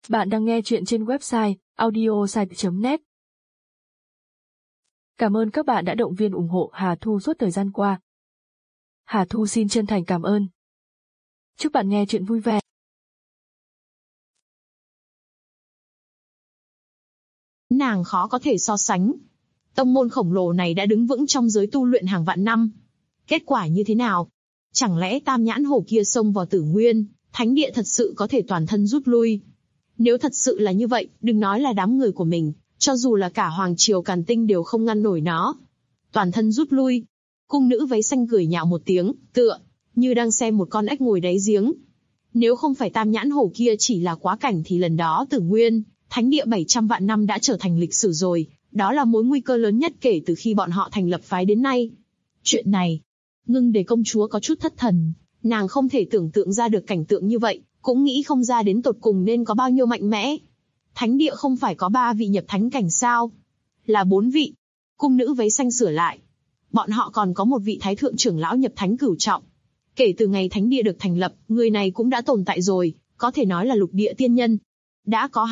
Bạn đang nghe chuyện trên website audiosite.net. Cảm ơn các bạn đã động viên ủng hộ Hà Thu suốt thời gian qua. Hà Thu xin chân thành cảm ơn. Chúc bạn nghe chuyện vui vẻ. Nàng khó có thể so sánh. Tông môn khổng lồ này đã đứng vững trong giới tu luyện hàng vạn năm. Kết quả như thế nào? Chẳng lẽ Tam Nhãn Hổ kia xông vào Tử Nguyên, thánh địa thật sự có thể toàn thân rút lui? Nếu thật sự là như vậy, đừng nói là đám người của mình, cho dù là cả Hoàng Triều Càn Tinh đều không ngăn nổi nó. Toàn thân rút lui. Cung nữ váy xanh cười nhạo một tiếng, tựa như đang xem một con ếch ngồi đáy giếng. Nếu không phải Tam Nhãn Hổ kia chỉ là quá cảnh thì lần đó Tử Nguyên, thánh địa 700 vạn năm đã trở thành lịch sử rồi, đó là mối nguy cơ lớn nhất kể từ khi bọn họ thành lập phái đến nay. Chuyện này, Ngưng Đề công chúa có chút thất thần, nàng không thể tưởng tượng ra được cảnh tượng như vậy, cũng nghĩ không ra đến tột cùng nên có bao nhiêu mạnh mẽ. Thánh địa không phải có 3 vị nhập thánh cảnh sao? Là 4 vị. Cung nữ váy xanh sửa lại. Bọn họ còn có một vị thái thượng trưởng lão nhập thánh cửu trọng. Kể từ ngày thánh địa được thành lập, người này cũng đã tồn tại rồi, có thể nói là lục địa tiên nhân. Đã có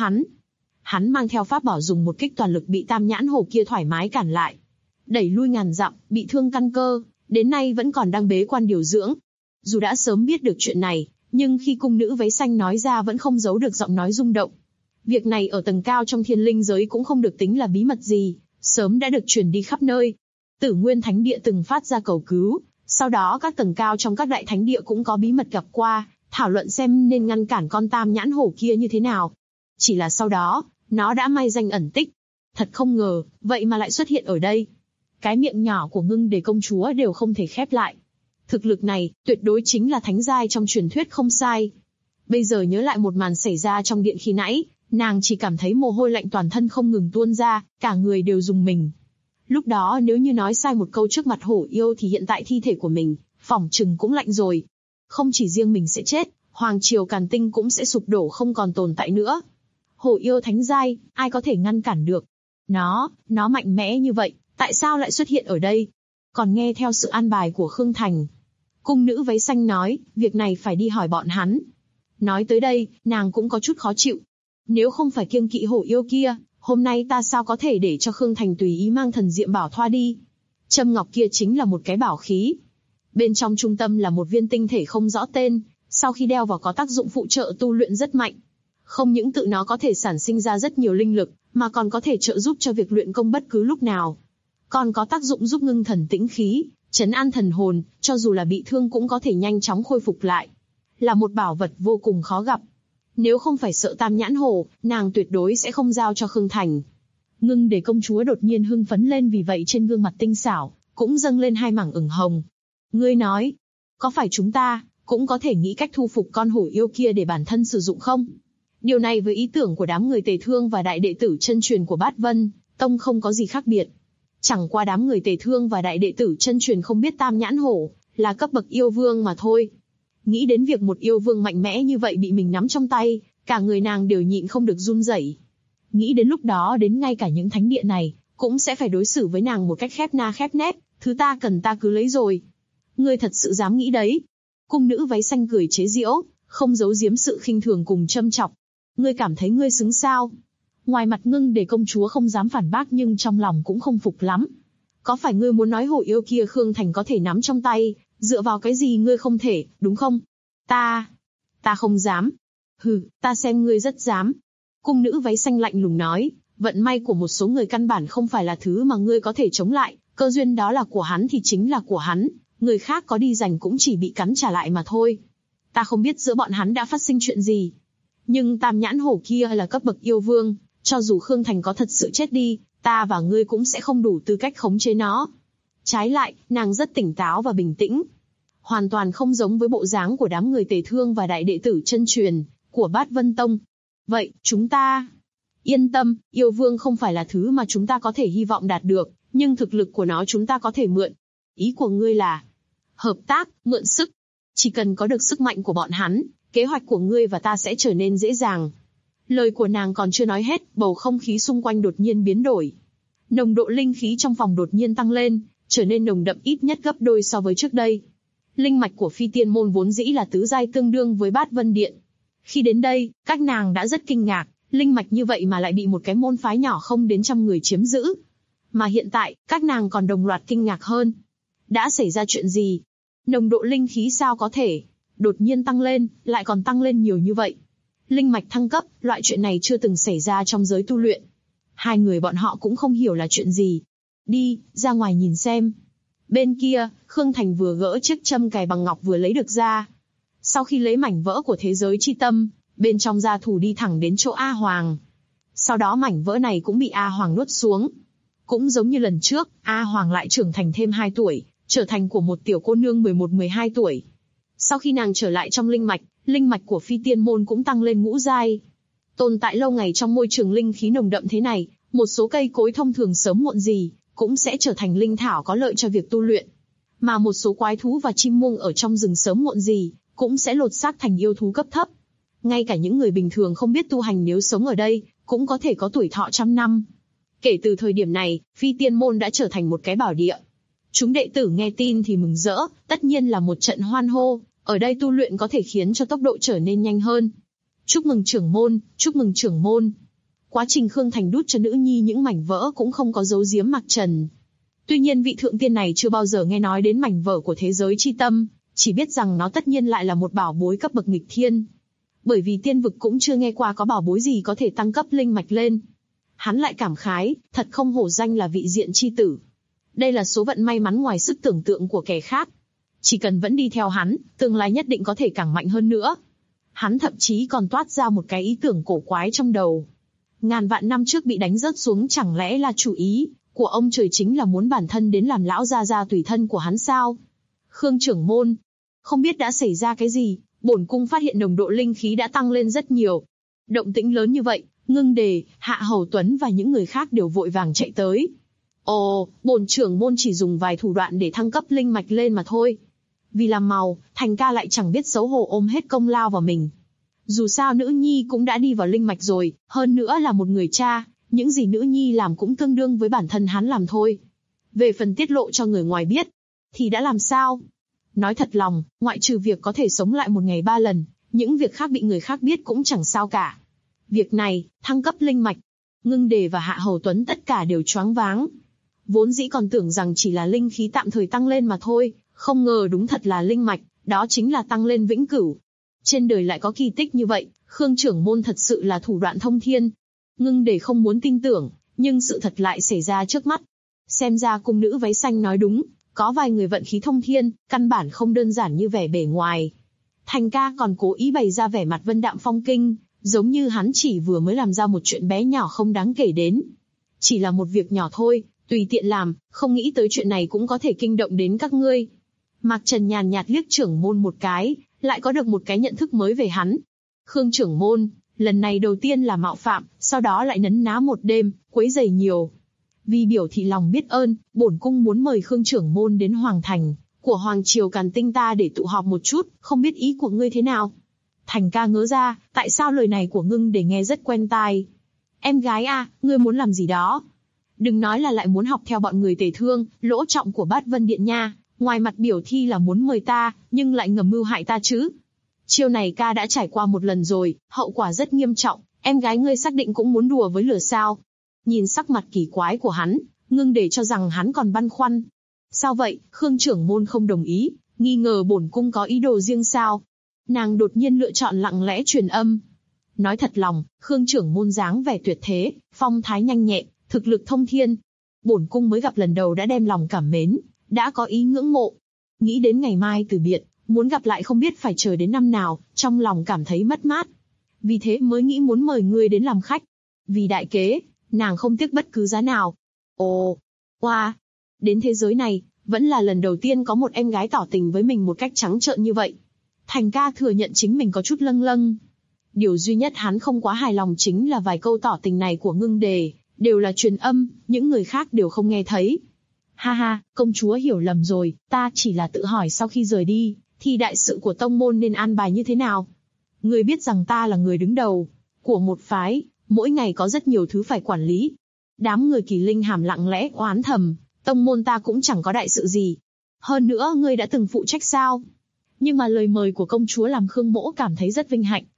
hắn mang theo pháp bảo dùng một kích toàn lực bị Tam Nhãn Hổ kia thoải mái cản lại. Đẩy lui ngàn dặm, bị thương căn cơ, đến nay vẫn còn đang bế quan điều dưỡng. Dù đã sớm biết được chuyện này, nhưng khi cung nữ váy xanh nói ra vẫn không giấu được giọng nói rung động. Việc này ở tầng cao trong thiên linh giới cũng không được tính là bí mật gì, sớm đã được truyền đi khắp nơi. Tử Nguyên Thánh Địa từng phát ra cầu cứu, sau đó các tầng cao trong các đại thánh địa cũng có bí mật gặp qua, thảo luận xem nên ngăn cản con Tam Nhãn Hổ kia như thế nào. Chỉ là sau đó, nó đã mai danh ẩn tích. Thật không ngờ, vậy mà lại xuất hiện ở đây. Cái miệng nhỏ của Ngưng Đề công chúa đều không thể khép lại. Thực lực này, tuyệt đối chính là thánh giai trong truyền thuyết không sai. Bây giờ nhớ lại một màn xảy ra trong điện khi nãy, nàng chỉ cảm thấy mồ hôi lạnh toàn thân không ngừng tuôn ra, cả người đều rùng mình. Lúc đó nếu như nói sai một câu trước mặt hổ yêu thì hiện tại thi thể của mình, phỏng chừng cũng lạnh rồi. Không chỉ riêng mình sẽ chết, Hoàng Triều Càn Tinh cũng sẽ sụp đổ không còn tồn tại nữa. Hổ yêu thánh giai, ai có thể ngăn cản được? Nó mạnh mẽ như vậy, tại sao lại xuất hiện ở đây? Còn nghe theo sự an bài của Khương Thành. Cung nữ váy xanh nói, việc này phải đi hỏi bọn hắn. Nói tới đây, nàng cũng có chút khó chịu. Nếu không phải kiêng kỵ hổ yêu kia, hôm nay ta sao có thể để cho Khương Thành tùy ý mang thần diệm bảo thoa đi? Châm ngọc kia chính là một cái bảo khí. Bên trong trung tâm là một viên tinh thể không rõ tên, sau khi đeo vào có tác dụng phụ trợ tu luyện rất mạnh. Không những tự nó có thể sản sinh ra rất nhiều linh lực, mà còn có thể trợ giúp cho việc luyện công bất cứ lúc nào. Còn có tác dụng giúp ngưng thần tĩnh khí, trấn an thần hồn, cho dù là bị thương cũng có thể nhanh chóng khôi phục lại. Là một bảo vật vô cùng khó gặp. Nếu không phải sợ Tam Nhãn Hổ, nàng tuyệt đối sẽ không giao cho Khương Thành. Ngưng Đề công chúa đột nhiên hưng phấn lên, vì vậy trên gương mặt tinh xảo cũng dâng lên 2 mảng ửng hồng. Ngươi nói, có phải chúng ta cũng có thể nghĩ cách thu phục con hổ yêu kia để bản thân sử dụng không? Điều này với ý tưởng của đám người Tề Thương và đại đệ tử chân truyền của Bát Vân Tông không có gì khác biệt. Chẳng qua đám người Tề Thương và đại đệ tử chân truyền không biết Tam Nhãn Hổ là cấp bậc yêu vương mà thôi. Nghĩ đến việc một yêu vương mạnh mẽ như vậy bị mình nắm trong tay, cả người nàng đều nhịn không được run rẩy. Nghĩ đến lúc đó đến ngay cả những thánh địa này cũng sẽ phải đối xử với nàng một cách khép na khép nép, thứ ta cần ta cứ lấy rồi. Ngươi thật sự dám nghĩ đấy? Cung nữ váy xanh cười chế giễu, không giấu giếm sự khinh thường cùng châm chọc. Ngươi cảm thấy ngươi xứng sao? Ngoài mặt Ngưng Đề công chúa không dám phản bác nhưng trong lòng cũng không phục lắm. Có phải ngươi muốn nói hổ yêu kia Khương Thành có thể nắm trong tay, dựa vào cái gì ngươi không thể, đúng không? Ta không dám. Hừ, ta xem ngươi rất dám. Cung nữ váy xanh lạnh lùng nói, vận may của một số người căn bản không phải là thứ mà ngươi có thể chống lại, cơ duyên đó là của hắn thì chính là của hắn, người khác có đi giành cũng chỉ bị cắn trả lại mà thôi. Ta không biết giữa bọn hắn đã phát sinh chuyện gì. Nhưng Tam Nhãn Hổ kia là cấp bậc yêu vương, cho dù Khương Thành có thật sự chết đi, ta và ngươi cũng sẽ không đủ tư cách khống chế nó. Trái lại, nàng rất tỉnh táo và bình tĩnh. Hoàn toàn không giống với bộ dáng của đám người Tề Thương và đại đệ tử chân truyền của Bát Vân Tông. Vậy, chúng ta... Yên tâm, yêu vương không phải là thứ mà chúng ta có thể hy vọng đạt được, nhưng thực lực của nó chúng ta có thể mượn. Ý của ngươi là... Hợp tác, mượn sức. Chỉ cần có được sức mạnh của bọn hắn, kế hoạch của ngươi và ta sẽ trở nên dễ dàng. Lời của nàng còn chưa nói hết, bầu không khí xung quanh đột nhiên biến đổi. Nồng độ linh khí trong phòng đột nhiên tăng lên, trở nên nồng đậm ít nhất gấp đôi so với trước đây. Linh mạch của Phi Tiên môn vốn dĩ là tứ giai tương đương với Bát Vân Điện. Khi đến đây, các nàng đã rất kinh ngạc, linh mạch như vậy mà lại bị một cái môn phái nhỏ không đến trăm người chiếm giữ. Mà hiện tại, các nàng còn đồng loạt kinh ngạc hơn. Đã xảy ra chuyện gì? Nồng độ linh khí sao có thể đột nhiên tăng lên, lại còn tăng lên nhiều như vậy? Linh mạch thăng cấp, loại chuyện này chưa từng xảy ra trong giới tu luyện. Hai người bọn họ cũng không hiểu là chuyện gì. Đi, ra ngoài nhìn xem. Bên kia, Khương Thành vừa gỡ chiếc châm cài bằng ngọc vừa lấy được ra. Sau khi lấy mảnh vỡ của thế giới chi tâm, bên trong gia thủ đi thẳng đến chỗ A Hoàng. Sau đó mảnh vỡ này cũng bị A Hoàng nuốt xuống. Cũng giống như lần trước, A Hoàng lại trưởng thành thêm 2 tuổi, trở thành của một tiểu cô nương 11-12 tuổi. Sau khi nàng trở lại trong linh mạch của Phi Tiên Môn cũng tăng lên ngũ giai. Tồn tại lâu ngày trong môi trường linh khí nồng đậm thế này, một số cây cối thông thường sớm muộn gì cũng sẽ trở thành linh thảo có lợi cho việc tu luyện. Mà một số quái thú và chim muông ở trong rừng sớm muộn gì cũng sẽ lột xác thành yêu thú cấp thấp. Ngay cả những người bình thường không biết tu hành nếu sống ở đây, cũng có thể có tuổi thọ trăm năm. Kể từ thời điểm này, Phi Tiên Môn đã trở thành một cái bảo địa. Chúng đệ tử nghe tin thì mừng rỡ, tất nhiên là một trận hoan hô, ở đây tu luyện có thể khiến cho tốc độ trở nên nhanh hơn. Chúc mừng trưởng môn, chúc mừng trưởng môn. Quá trình Khương Thành đút cho nữ nhi những mảnh vỡ cũng không có giấu giếm Mạc Trần. Tuy nhiên vị thượng tiên này chưa bao giờ nghe nói đến mảnh vỡ của thế giới chi tâm, chỉ biết rằng nó tất nhiên lại là một bảo bối cấp bậc nghịch thiên. Bởi vì tiên vực cũng chưa nghe qua có bảo bối gì có thể tăng cấp linh mạch lên. Hắn lại cảm khái, thật không hổ danh là vị diện chi tử. Đây là số vận may mắn ngoài sức tưởng tượng của kẻ khác. Chỉ cần vẫn đi theo hắn, tương lai nhất định có thể càng mạnh hơn nữa. Hắn thậm chí còn toát ra một cái ý tưởng cổ quái trong đầu. Ngàn vạn năm trước bị đánh rớt xuống chẳng lẽ là chủ ý của ông trời chính là muốn bản thân đến làm lão gia gia tùy thân của hắn sao? Khương trưởng môn, không biết đã xảy ra cái gì, bổn cung phát hiện nồng độ linh khí đã tăng lên rất nhiều. Động tĩnh lớn như vậy, Ngưng Đề, Hạ Hầu Tuấn và những người khác đều vội vàng chạy tới. Ồ, bổn trưởng môn chỉ dùng vài thủ đoạn để thăng cấp linh mạch lên mà thôi. Vì làm màu, Thành ca lại chẳng biết xấu hổ ôm hết công lao vào mình. Dù sao nữ nhi cũng đã đi vào linh mạch rồi, hơn nữa là một người cha, những gì nữ nhi làm cũng tương đương với bản thân hắn làm thôi. Về phần tiết lộ cho người ngoài biết, thì đã làm sao? Nói thật lòng, ngoại trừ việc có thể sống lại một ngày 3 lần, những việc khác bị người khác biết cũng chẳng sao cả. Việc này, thăng cấp linh mạch, Ngưng Đề và Hạ Hầu Tuấn tất cả đều choáng váng. Vốn dĩ còn tưởng rằng chỉ là linh khí tạm thời tăng lên mà thôi, không ngờ đúng thật là linh mạch, đó chính là tăng lên vĩnh cửu. Trên đời lại có kỳ tích như vậy, Khương trưởng môn thật sự là thủ đoạn thông thiên. Ngưng Đề không muốn tin tưởng, nhưng sự thật lại xảy ra trước mắt. Xem ra cung nữ váy xanh nói đúng, có vài người vận khí thông thiên, căn bản không đơn giản như vẻ bề ngoài. Thành ca còn cố ý bày ra vẻ mặt vân đạm phong kinh, giống như hắn chỉ vừa mới làm ra một chuyện bé nhỏ không đáng kể đến. Chỉ là một việc nhỏ thôi, tùy tiện làm, không nghĩ tới chuyện này cũng có thể kinh động đến các ngươi. Mạc Trần nhàn nhạt liếc trưởng môn một cái, lại có được một cái nhận thức mới về hắn. Khương trưởng môn, lần này đầu tiên là mạo phạm, sau đó lại nấn ná một đêm, quấy rầy nhiều. Vì biểu thị lòng biết ơn, bổn cung muốn mời Khương trưởng môn đến Hoàng Thành của Hoàng Triều Càn Tinh ta để tụ họp một chút, không biết ý của ngươi thế nào? Thành ca ngớ ra, tại sao lời này của Ngưng Đề nghe rất quen tai. Em gái à, ngươi muốn làm gì đó? Đừng nói là lại muốn học theo bọn người Tề Thương, Lỗ Trọng của Bát Vân Điện nha, ngoài mặt biểu thi là muốn mời ta, nhưng lại ngầm mưu hại ta chứ. Chiêu này ca đã trải qua một lần rồi, hậu quả rất nghiêm trọng, em gái ngươi xác định cũng muốn đùa với lửa sao? Nhìn sắc mặt kỳ quái của hắn, Ngưng Đề cho rằng hắn còn băn khoăn. Sao vậy, Khương trưởng môn không đồng ý, nghi ngờ bổn cung có ý đồ riêng sao? Nàng đột nhiên lựa chọn lặng lẽ truyền âm. Nói thật lòng, Khương trưởng môn dáng vẻ tuyệt thế, phong thái nhanh nhẹn, thực lực thông thiên. Bổn cung mới gặp lần đầu đã đem lòng cảm mến, đã có ý ngưỡng mộ. Nghĩ đến ngày mai từ biệt, muốn gặp lại không biết phải chờ đến năm nào, trong lòng cảm thấy mất mát. Vì thế mới nghĩ muốn mời ngươi đến làm khách. Vì đại kế, nàng không tiếc bất cứ giá nào. Ồ, wow, đến thế giới này, vẫn là lần đầu tiên có một em gái tỏ tình với mình một cách trắng trợn như vậy. Thành ca thừa nhận chính mình có chút lâng lâng. Điều duy nhất hắn không quá hài lòng chính là vài câu tỏ tình này của Ngưng Đề, đều là truyền âm, những người khác đều không nghe thấy. Ha ha, công chúa hiểu lầm rồi, ta chỉ là tự hỏi sau khi rời đi, thì đại sự của tông môn nên an bài như thế nào? Ngươi biết rằng ta là người đứng đầu của một phái, mỗi ngày có rất nhiều thứ phải quản lý. Đám người Kỳ Linh Hàm lặng lẽ oán thầm, tông môn ta cũng chẳng có đại sự gì. Hơn nữa ngươi đã từng phụ trách sao? Nhưng mà lời mời của công chúa làm Khương Mỗ cảm thấy rất vinh hạnh,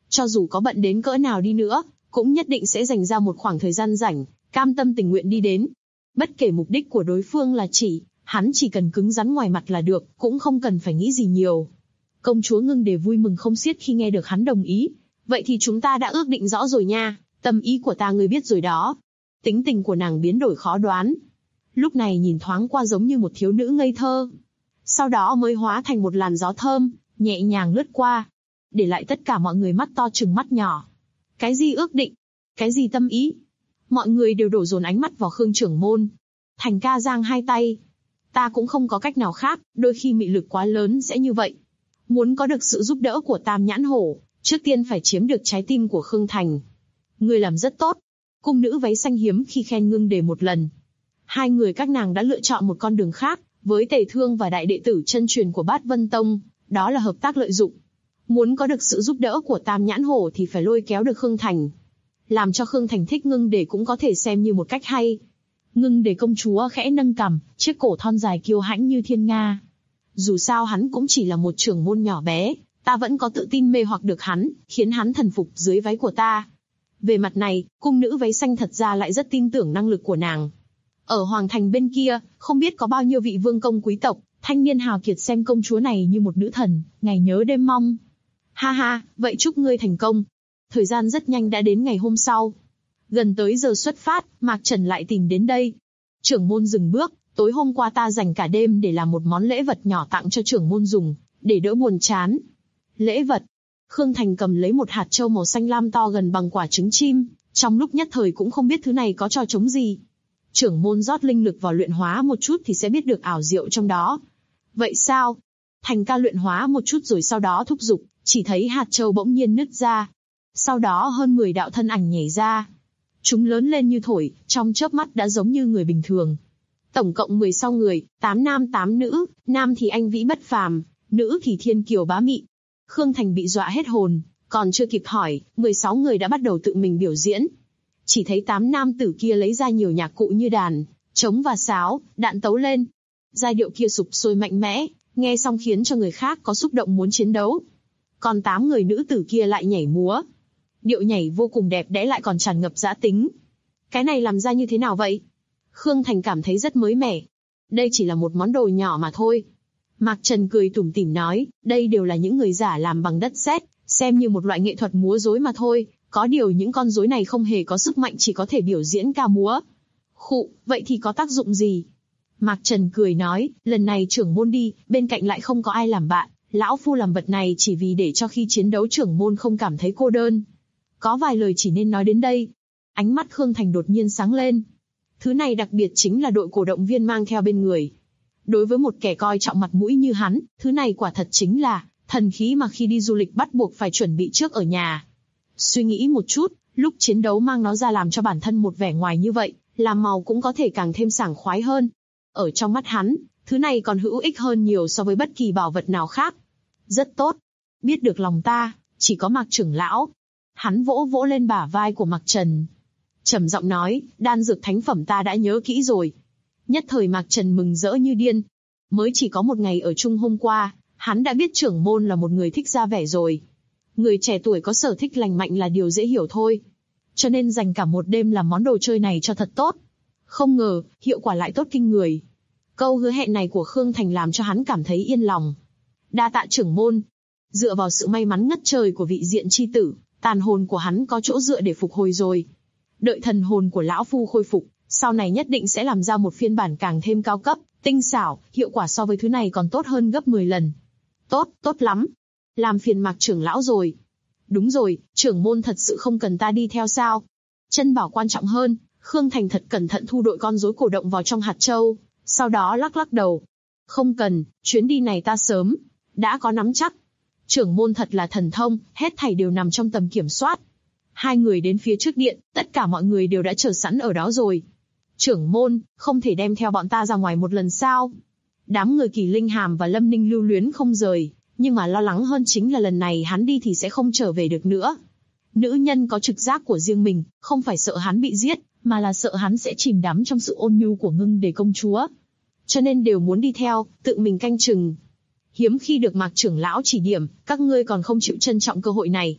Cho dù có bận đến cỡ nào đi nữa, cũng nhất định sẽ dành ra một khoảng thời gian rảnh, cam tâm tình nguyện đi đến. Bất kể mục đích của đối phương là hắn chỉ cần cứng rắn ngoài mặt là được, cũng không cần phải nghĩ gì nhiều. Công chúa Ngưng Đề vui mừng không xiết khi nghe được hắn đồng ý. Vậy thì chúng ta đã ước định rõ rồi nha, tâm ý của ta ngươi biết rồi đó. Tính tình của nàng biến đổi khó đoán. Lúc này nhìn thoáng qua giống như một thiếu nữ ngây thơ. Sau đó mới hóa thành một làn gió thơm, nhẹ nhàng lướt qua. Để lại tất cả mọi người mắt to trừng mắt nhỏ. Cái gì ước định? Cái gì tâm ý? Mọi người đều đổ dồn ánh mắt vào Khương trưởng môn. Thành ca giang hai tay. Ta cũng không có cách nào khác, đôi khi mị lực quá lớn sẽ như vậy. Muốn có được sự giúp đỡ của Tam Nhãn Hổ, trước tiên phải chiếm được trái tim của Khương Thành. Người làm rất tốt. Cung nữ váy xanh hiếm khi khen Ngưng Đề một lần. Hai người các nàng đã lựa chọn một con đường khác, với Tề Thương và đại đệ tử chân truyền của Bát Vân Tông, đó là hợp tác lợi dụng. Muốn có được sự giúp đỡ của Tam Nhãn Hổ thì phải lôi kéo được Khương Thành. Làm cho Khương Thành thích Ngưng Đề cũng có thể xem như một cách hay. Ngưng Đề công chúa khẽ nâng cằm, chiếc cổ thon dài kiêu hãnh như thiên nga. Dù sao hắn cũng chỉ là một trưởng môn nhỏ bé, ta vẫn có tự tin mê hoặc được hắn, khiến hắn thần phục dưới váy của ta. Về mặt này, cung nữ váy xanh thật ra lại rất tin tưởng năng lực của nàng. Ở Hoàng Thành bên kia, không biết có bao nhiêu vị vương công quý tộc, thanh niên hào kiệt xem công chúa này như một nữ thần, ngày nhớ đêm mong. Ha ha, vậy chúc ngươi thành công. Thời gian rất nhanh đã đến ngày hôm sau. Gần tới giờ xuất phát, Mạc Trần lại tìm đến đây. Trưởng môn dừng bước, tối hôm qua ta dành cả đêm để làm một món lễ vật nhỏ tặng cho trưởng môn dùng, để đỡ buồn chán. Lễ vật? Khương Thành cầm lấy một hạt châu màu xanh lam to gần bằng quả trứng chim, trong lúc nhất thời cũng không biết thứ này có cho trống gì. Trưởng môn rót linh lực vào luyện hóa một chút thì sẽ biết được ảo diệu trong đó. Vậy sao? Thành ca luyện hóa một chút rồi sau đó thúc giục, chỉ thấy hạt châu bỗng nhiên nứt ra. Sau đó hơn 10 đạo thân ảnh nhảy ra. Chúng lớn lên như thổi, trong chớp mắt đã giống như người bình thường. Tổng cộng 16 người, 8 nam 8 nữ, nam thì anh vĩ bất phàm, nữ thì thiên kiều bá mị. Khương Thành bị dọa hết hồn, còn chưa kịp hỏi, 16 người đã bắt đầu tự mình biểu diễn. Chỉ thấy 8 nam tử kia lấy ra nhiều nhạc cụ như đàn, trống và sáo, đạn tấu lên. Giai điệu kia sục sôi mạnh mẽ, nghe xong khiến cho người khác có xúc động muốn chiến đấu. Còn 8 người nữ tử kia lại nhảy múa. Điệu nhảy vô cùng đẹp đẽ lại còn tràn ngập dã tính. Cái này làm ra như thế nào vậy? Khương Thành cảm thấy rất mới mẻ. Đây chỉ là một món đồ nhỏ mà thôi. Mạc Trần cười tủm tỉm nói, đây đều là những người giả làm bằng đất sét, xem như một loại nghệ thuật múa rối mà thôi. Có điều những con rối này không hề có sức mạnh, chỉ có thể biểu diễn ca múa. Khụ, vậy thì có tác dụng gì? Mạc Trần cười nói, lần này trưởng môn đi, bên cạnh lại không có ai làm bạn. Lão phu làm vật này chỉ vì để cho khi chiến đấu trưởng môn không cảm thấy cô đơn. Có vài lời chỉ nên nói đến đây. Ánh mắt Khương Thành đột nhiên sáng lên. Thứ này đặc biệt chính là đội cổ động viên mang theo bên người. Đối với một kẻ coi trọng mặt mũi như hắn, thứ này quả thật chính là thần khí mà khi đi du lịch bắt buộc phải chuẩn bị trước ở nhà. Suy nghĩ một chút, lúc chiến đấu mang nó ra làm cho bản thân một vẻ ngoài như vậy, làm màu cũng có thể càng thêm sảng khoái hơn. Ở trong mắt hắn, thứ này còn hữu ích hơn nhiều so với bất kỳ bảo vật nào khác. Rất tốt. Biết được lòng ta, chỉ có Mạc trưởng lão. Hắn vỗ vỗ lên bả vai của Mạc Trần. Trầm giọng nói, đan dược thánh phẩm ta đã nhớ kỹ rồi. Nhất thời Mạc Trần mừng rỡ như điên. Mới chỉ có một ngày ở chung hôm qua, hắn đã biết trưởng môn là một người thích ra vẻ rồi. Người trẻ tuổi có sở thích lành mạnh là điều dễ hiểu thôi. Cho nên dành cả một đêm làm món đồ chơi này cho thật tốt. Không ngờ, hiệu quả lại tốt kinh người. Câu hứa hẹn này của Khương Thành làm cho hắn cảm thấy yên lòng. Đa tạ trưởng môn. Dựa vào sự may mắn ngất trời của vị diện chi tử, tàn hồn của hắn có chỗ dựa để phục hồi rồi. Đợi thần hồn của lão phu khôi phục, sau này nhất định sẽ làm ra một phiên bản càng thêm cao cấp, tinh xảo, hiệu quả so với thứ này còn tốt hơn gấp 10 lần. Tốt, tốt lắm. Làm phiền Mạc trưởng lão rồi. Đúng rồi, trưởng môn thật sự không cần ta đi theo sao? Chân bảo quan trọng hơn. Khương Thành thật cẩn thận thu đội con rối cổ động vào trong hạt châu, sau đó lắc lắc đầu. Không cần, chuyến đi này ta sớm đã có nắm chắc. Trưởng môn thật là thần thông, hết thảy đều nằm trong tầm kiểm soát. Hai người đến phía trước điện, tất cả mọi người đều đã chờ sẵn ở đó rồi. Trưởng môn, không thể đem theo bọn ta ra ngoài một lần sao? Đám người Kỳ Linh Hàm và Lâm Ninh lưu luyến không rời, nhưng mà lo lắng hơn chính là lần này hắn đi thì sẽ không trở về được nữa. Nữ nhân có trực giác của riêng mình, không phải sợ hắn bị giết, mà là sợ hắn sẽ chìm đắm trong sự ôn nhu của Ngưng Đề công chúa. Cho nên đều muốn đi theo, tự mình canh chừng. Hiếm khi được Mạc trưởng lão chỉ điểm, các ngươi còn không chịu trân trọng cơ hội này.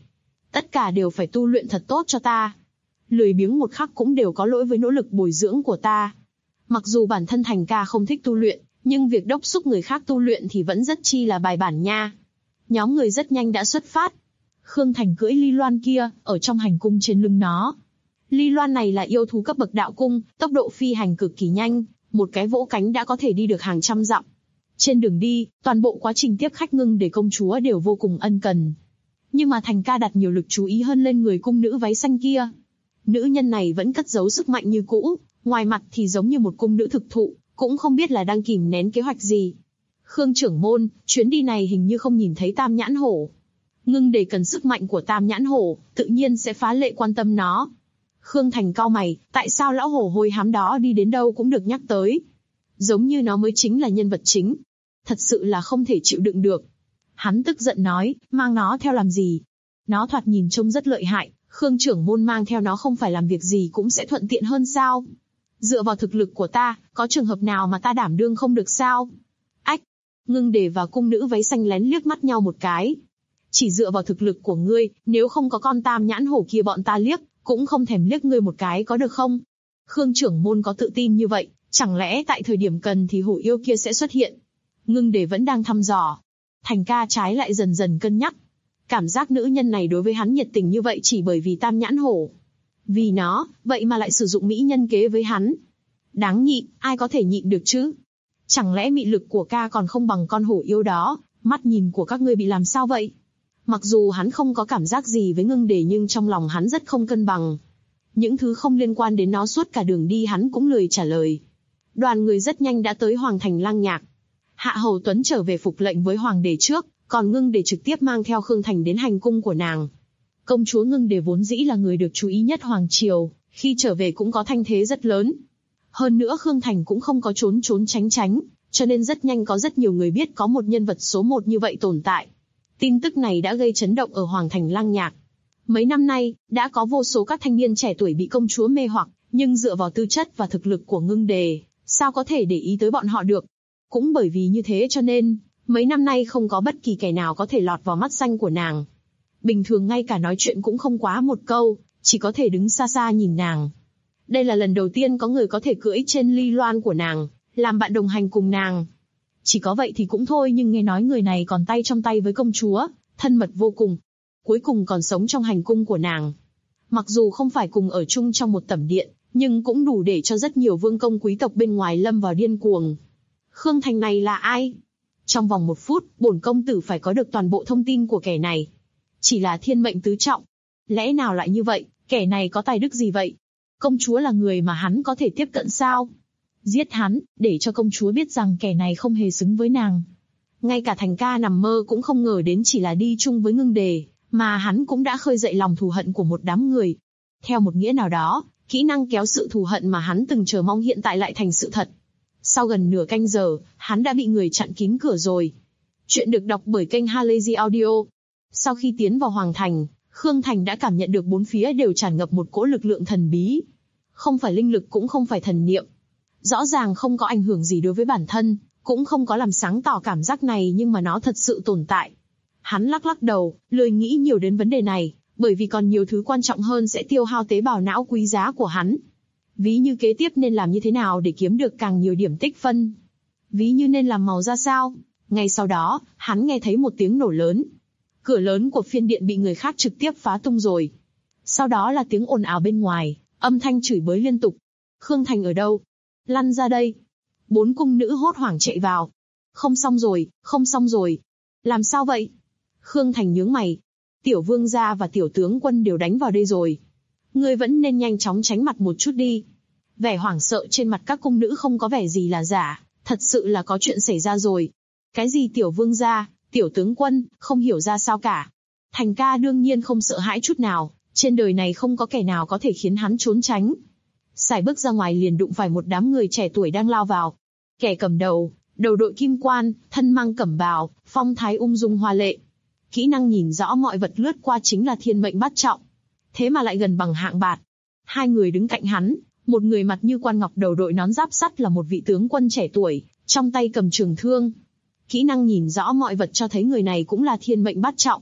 Tất cả đều phải tu luyện thật tốt cho ta. Lười biếng một khắc cũng đều có lỗi với nỗ lực bồi dưỡng của ta. Mặc dù bản thân Thành ca không thích tu luyện, nhưng việc đốc thúc người khác tu luyện thì vẫn rất chi là bài bản nha. Nhóm người rất nhanh đã xuất phát. Khương Thành cưỡi ly loan kia, ở trong hành cung trên lưng nó. Ly loan này là yêu thú cấp bậc đạo cung, tốc độ phi hành cực kỳ nhanh, một cái vỗ cánh đã có thể đi được hàng trăm dặm. Trên đường đi, toàn bộ quá trình tiếp khách Ngưng Đề công chúa đều vô cùng ân cần. Nhưng mà Thành ca đặt nhiều lực chú ý hơn lên người cung nữ váy xanh kia. Nữ nhân này vẫn cất giấu sức mạnh như cũ, ngoài mặt thì giống như một cung nữ thực thụ, cũng không biết là đang kìm nén kế hoạch gì. Khương trưởng môn, chuyến đi này hình như không nhìn thấy Tam Nhãn Hổ. Ngưng Đề cần sức mạnh của Tam Nhãn Hổ, tự nhiên sẽ phá lệ quan tâm nó. Khương Thành cau mày, tại sao lão hổ hôi hám đó đi đến đâu cũng được nhắc tới? Giống như nó mới chính là nhân vật chính. Thật sự là không thể chịu đựng được. Hắn tức giận nói, mang nó theo làm gì? Nó thoạt nhìn trông rất lợi hại, Khương trưởng môn mang theo nó không phải làm việc gì cũng sẽ thuận tiện hơn sao? Dựa vào thực lực của ta, có trường hợp nào mà ta đảm đương không được sao? Ách! Ngưng Đề và cung nữ váy xanh lén liếc mắt nhau một cái. Chỉ dựa vào thực lực của ngươi, nếu không có con Tam Nhãn Hổ kia bọn ta liếc, cũng không thèm liếc ngươi một cái có được không? Khương trưởng môn có tự tin như vậy, chẳng lẽ tại thời điểm cần thì hổ yêu kia sẽ xuất hiện? Ngưng Đề vẫn đang thăm dò. Thành ca trái lại dần dần cân nhắc. Cảm giác nữ nhân này đối với hắn nhiệt tình như vậy chỉ bởi vì Tam Nhãn Hổ. Vì nó, vậy mà lại sử dụng mỹ nhân kế với hắn. Đáng nhịn, ai có thể nhịn được chứ? Chẳng lẽ mị lực của ca còn không bằng con hổ yêu đó, mắt nhìn của các ngươi bị làm sao vậy? Mặc dù hắn không có cảm giác gì với Ngưng Đề nhưng trong lòng hắn rất không cân bằng. Những thứ không liên quan đến nó suốt cả đường đi hắn cũng lười trả lời. Đoàn người rất nhanh đã tới Hoàng thành Lăng Nhạc. Hạ Hầu Tuấn trở về phục lệnh với Hoàng đế trước, còn Ngưng Đề trực tiếp mang theo Khương Thành đến hành cung của nàng. Công chúa Ngưng Đề vốn dĩ là người được chú ý nhất Hoàng triều, khi trở về cũng có thanh thế rất lớn. Hơn nữa Khương Thành cũng không có trốn tránh, cho nên rất nhanh có rất nhiều người biết có một nhân vật số 1 như vậy tồn tại. Tin tức này đã gây chấn động ở Hoàng thành Lăng Nhạc. Mấy năm nay, đã có vô số các thanh niên trẻ tuổi bị công chúa mê hoặc, nhưng dựa vào tư chất và thực lực của Ngưng Đề, sao có thể để ý tới bọn họ được? Cũng bởi vì như thế cho nên, mấy năm nay không có bất kỳ kẻ nào có thể lọt vào mắt xanh của nàng. Bình thường ngay cả nói chuyện cũng không quá một câu, chỉ có thể đứng xa xa nhìn nàng. Đây là lần đầu tiên có người có thể cưỡi trên ly loan của nàng, làm bạn đồng hành cùng nàng. Chỉ có vậy thì cũng thôi, nhưng nghe nói người này còn tay trong tay với công chúa, thân mật vô cùng. Cuối cùng còn sống trong hành cung của nàng. Mặc dù không phải cùng ở chung trong một tẩm điện, nhưng cũng đủ để cho rất nhiều vương công quý tộc bên ngoài lâm vào điên cuồng. Khương Thành này là ai? Trong vòng 1 phút, bổn công tử phải có được toàn bộ thông tin của kẻ này. Chỉ là thiên mệnh tứ trọng. Lẽ nào lại như vậy, kẻ này có tài đức gì vậy? Công chúa là người mà hắn có thể tiếp cận sao? Giết hắn, để cho công chúa biết rằng kẻ này không hề xứng với nàng. Ngay cả Thành ca nằm mơ cũng không ngờ đến chỉ là đi chung với Ngưng Đề, mà hắn cũng đã khơi dậy lòng thù hận của một đám người. Theo một nghĩa nào đó, kỹ năng kéo sự thù hận mà hắn từng chờ mong hiện tại lại thành sự thật. Sau gần nửa canh giờ, hắn đã bị người chặn kín cửa rồi. Chuyện được đọc bởi kênh Halazy Audio. Sau khi tiến vào Hoàng thành, Khương Thành đã cảm nhận được bốn phía đều tràn ngập một cỗ lực lượng thần bí. Không phải linh lực cũng không phải thần niệm. Rõ ràng không có ảnh hưởng gì đối với bản thân, cũng không có làm sáng tỏ cảm giác này, nhưng mà nó thật sự tồn tại. Hắn lắc lắc đầu, lười nghĩ nhiều đến vấn đề này, bởi vì còn nhiều thứ quan trọng hơn sẽ tiêu hao tế bào não quý giá của hắn. Ví như kế tiếp nên làm như thế nào để kiếm được càng nhiều điểm tích phân. Ví như nên làm màu ra sao. Ngay sau đó, hắn nghe thấy một tiếng nổ lớn. Cửa lớn của phiên điện bị người khác trực tiếp phá tung rồi. Sau đó là tiếng ồn ào bên ngoài, âm thanh chửi bới liên tục. Khương Thành ở đâu? Lăn ra đây. 4 cung nữ hốt hoảng chạy vào. Không xong rồi, không xong rồi. Làm sao vậy? Khương Thành nhướng mày. Tiểu vương gia và tiểu tướng quân đều đánh vào đây rồi. Ngươi vẫn nên nhanh chóng tránh mặt một chút đi. Vẻ hoảng sợ trên mặt các cung nữ không có vẻ gì là giả, thật sự là có chuyện xảy ra rồi. Cái gì tiểu vương gia, tiểu tướng quân, không hiểu ra sao cả. Thành ca đương nhiên không sợ hãi chút nào, trên đời này không có kẻ nào có thể khiến hắn trốn tránh. Sải bước ra ngoài liền đụng phải một đám người trẻ tuổi đang lao vào. Kẻ cầm đầu, đầu đội kim quan, thân mang cẩm bào, phong thái ung dung hoa lệ. Kỹ năng nhìn rõ mọi vật lướt qua chính là thiên mệnh bát trọng. Thế mà lại gần bằng hạng bạt. 2 người đứng cạnh hắn, một người mặt như quan ngọc đầu đội nón giáp sắt là một vị tướng quân trẻ tuổi, trong tay cầm trường thương. Kỹ năng nhìn rõ mọi vật cho thấy người này cũng là thiên mệnh bát trọng.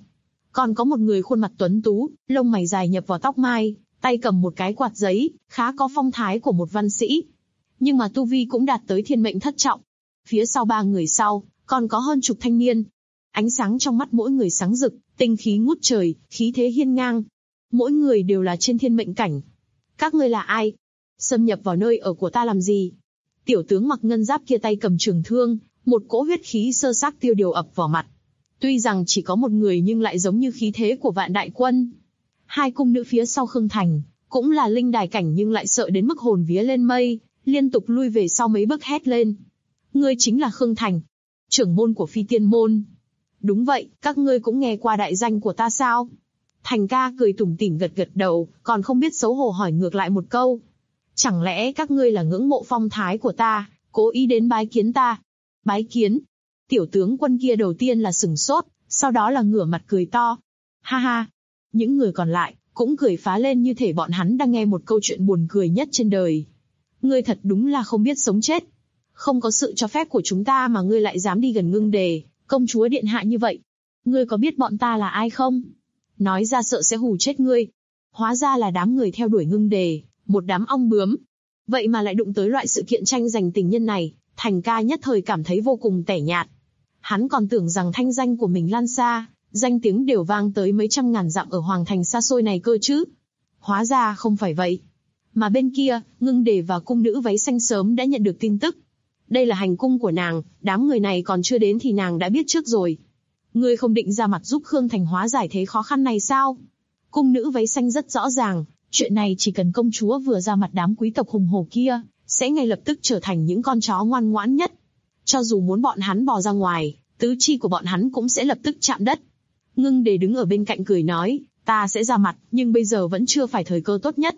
Còn có một người khuôn mặt tuấn tú, lông mày dài nhập vào tóc mai, tay cầm một cái quạt giấy, khá có phong thái của một văn sĩ. Nhưng mà tu vi cũng đạt tới thiên mệnh thất trọng. Phía sau ba người sau, còn có hơn chục thanh niên. Ánh sáng trong mắt mỗi người sáng rực, tinh khí ngút trời, khí thế hiên ngang. Mỗi người đều là trên thiên mệnh cảnh. Các ngươi là ai? Xâm nhập vào nơi ở của ta làm gì? Tiểu tướng mặc ngân giáp kia tay cầm trường thương, một cỗ huyết khí sơ xác tiêu điều ập vào mặt. Tuy rằng chỉ có một người nhưng lại giống như khí thế của vạn đại quân. Hai cung nữ phía sau Khương Thành, cũng là linh đài cảnh nhưng lại sợ đến mức hồn vía lên mây, liên tục lui về sau mấy bước hét lên. Ngươi chính là Khương Thành, trưởng môn của Phi Tiên Môn. Đúng vậy, các ngươi cũng nghe qua đại danh của ta sao? Thành ca cười tủm tỉm gật gật đầu, còn không biết xấu hổ hỏi ngược lại một câu. Chẳng lẽ các ngươi là ngưỡng mộ phong thái của ta, cố ý đến bái kiến ta? Bái kiến? Tiểu tướng quân kia đầu tiên là sửng sốt, sau đó là ngửa mặt cười to. Ha ha! Những người còn lại, cũng cười phá lên như thể bọn hắn đang nghe một câu chuyện buồn cười nhất trên đời. Ngươi thật đúng là không biết sống chết. Không có sự cho phép của chúng ta mà ngươi lại dám đi gần Ngưng Đề, công chúa điện hạ như vậy. Ngươi có biết bọn ta là ai không? Nói ra sợ sẽ hù chết ngươi. Hóa ra là đám người theo đuổi Ngưng Đề, một đám ong bướm. Vậy mà lại đụng tới loại sự kiện tranh giành tình nhân này, Thành ca nhất thời cảm thấy vô cùng tẻ nhạt. Hắn còn tưởng rằng thanh danh của mình lan xa, danh tiếng đều vang tới mấy trăm ngàn dặm ở hoàng thành xa xôi này cơ chứ. Hóa ra không phải vậy. Mà bên kia, Ngưng Đề và cung nữ váy xanh sớm đã nhận được tin tức. Đây là hành cung của nàng, đám người này còn chưa đến thì nàng đã biết trước rồi. Ngươi không định ra mặt giúp Khương Thành hóa giải thế khó khăn này sao? Cung nữ váy xanh rất rõ ràng, chuyện này chỉ cần công chúa vừa ra mặt đám quý tộc hùng hổ kia, sẽ ngay lập tức trở thành những con chó ngoan ngoãn nhất. Cho dù muốn bọn hắn bò ra ngoài, tứ chi của bọn hắn cũng sẽ lập tức chạm đất. Ngưng Đề đứng ở bên cạnh cười nói, ta sẽ ra mặt, nhưng bây giờ vẫn chưa phải thời cơ tốt nhất.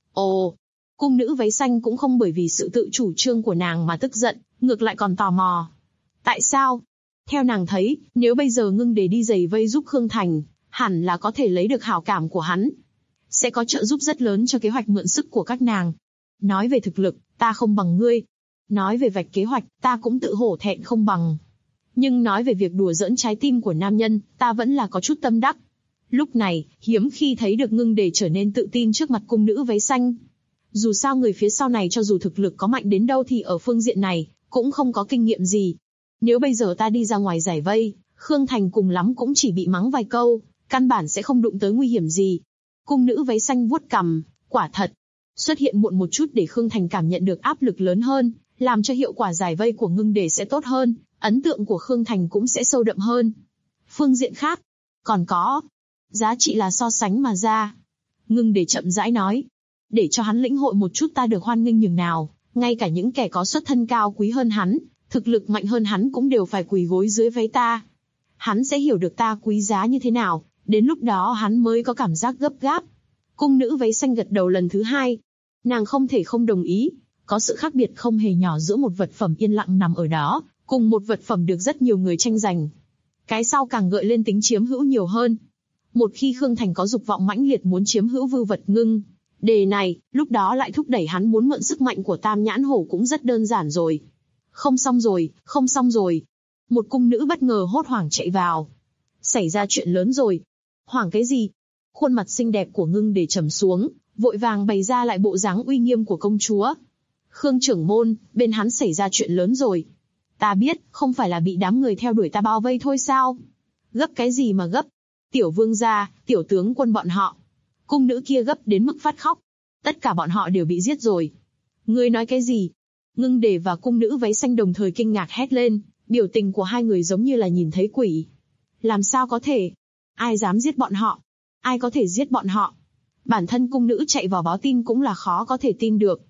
Ồ, cung nữ váy xanh cũng không bởi vì sự tự chủ trương của nàng mà tức giận, ngược lại còn tò mò. Tại sao? Theo nàng thấy, nếu bây giờ Ngưng Đề đi giày vây giúp Khương Thành, hẳn là có thể lấy được hảo cảm của hắn. Sẽ có trợ giúp rất lớn cho kế hoạch mượn sức của các nàng. Nói về thực lực, ta không bằng ngươi. Nói về vạch kế hoạch, ta cũng tự hổ thẹn không bằng. Nhưng nói về việc đùa giỡn trái tim của nam nhân, ta vẫn là có chút tâm đắc. Lúc này, hiếm khi thấy được Ngưng Đề trở nên tự tin trước mặt cung nữ váy xanh. Dù sao người phía sau này cho dù thực lực có mạnh đến đâu thì ở phương diện này, cũng không có kinh nghiệm gì. Nếu bây giờ ta đi ra ngoài giải vây, Khương Thành cùng lắm cũng chỉ bị mắng vài câu, căn bản sẽ không đụng tới nguy hiểm gì. Cung nữ váy xanh vuốt cằm, quả thật. Xuất hiện muộn một chút để Khương Thành cảm nhận được áp lực lớn hơn, làm cho hiệu quả giải vây của Ngưng Đề sẽ tốt hơn, ấn tượng của Khương Thành cũng sẽ sâu đậm hơn. Phương diện khác, còn có, giá trị là so sánh mà ra. Ngưng Đề chậm rãi nói, để cho hắn lĩnh hội một chút ta được hoan nghênh nhường nào, ngay cả những kẻ có xuất thân cao quý hơn hắn, thực lực mạnh hơn hắn cũng đều phải quỳ gối dưới váy ta. Hắn sẽ hiểu được ta quý giá như thế nào, đến lúc đó hắn mới có cảm giác gấp gáp. Cung nữ váy xanh gật đầu lần thứ hai. Nàng không thể không đồng ý, có sự khác biệt không hề nhỏ giữa một vật phẩm yên lặng nằm ở đó, cùng một vật phẩm được rất nhiều người tranh giành. Cái sau càng gợi lên tính chiếm hữu nhiều hơn. Một khi Khương Thành có dục vọng mãnh liệt muốn chiếm hữu vư vật Ngưng Đề này, lúc đó lại thúc đẩy hắn muốn mượn sức mạnh của Tam Nhãn Hổ cũng rất đơn giản rồi. Không xong rồi, không xong rồi. Một cung nữ bất ngờ hốt hoảng chạy vào. Xảy ra chuyện lớn rồi. Hoảng cái gì? Khuôn mặt xinh đẹp của Ngưng Đề trầm xuống, vội vàng bày ra lại bộ dáng uy nghiêm của công chúa. Khương trưởng môn, bên hắn xảy ra chuyện lớn rồi. Ta biết, không phải là bị đám người theo đuổi ta bao vây thôi sao? Gấp cái gì mà gấp? Tiểu vương gia, tiểu tướng quân bọn họ. Cung nữ kia gấp đến mức phát khóc. Tất cả bọn họ đều bị giết rồi. Ngươi nói cái gì? Ngưng Đề và cung nữ váy xanh đồng thời kinh ngạc hét lên, biểu tình của hai người giống như là nhìn thấy quỷ. Làm sao có thể? Ai dám giết bọn họ? Ai có thể giết bọn họ? Bản thân cung nữ chạy vào báo tin cũng là khó có thể tin được.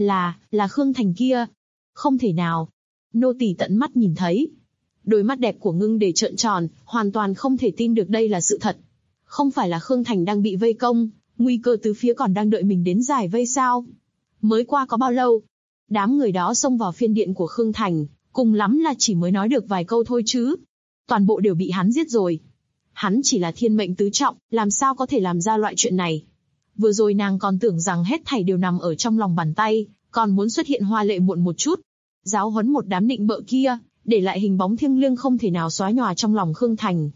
Là Khương Thành kia. Không thể nào. Nô tỳ tận mắt nhìn thấy. Đôi mắt đẹp của Ngưng Đề trợn tròn, hoàn toàn không thể tin được đây là sự thật. Không phải là Khương Thành đang bị vây công, nguy cơ tứ phía còn đang đợi mình đến giải vây sao? Mới qua có bao lâu? Đám người đó xông vào phiên điện của Khương Thành, cùng lắm là chỉ mới nói được vài câu thôi chứ. Toàn bộ đều bị hắn giết rồi. Hắn chỉ là thiên mệnh tứ trọng, làm sao có thể làm ra loại chuyện này? Vừa rồi nàng còn tưởng rằng hết thảy đều nằm ở trong lòng bàn tay, còn muốn xuất hiện hoa lệ muộn một chút. Giáo huấn một đám nịnh bợ kia, để lại hình bóng thiêng liêng không thể nào xóa nhòa trong lòng Khương Thành.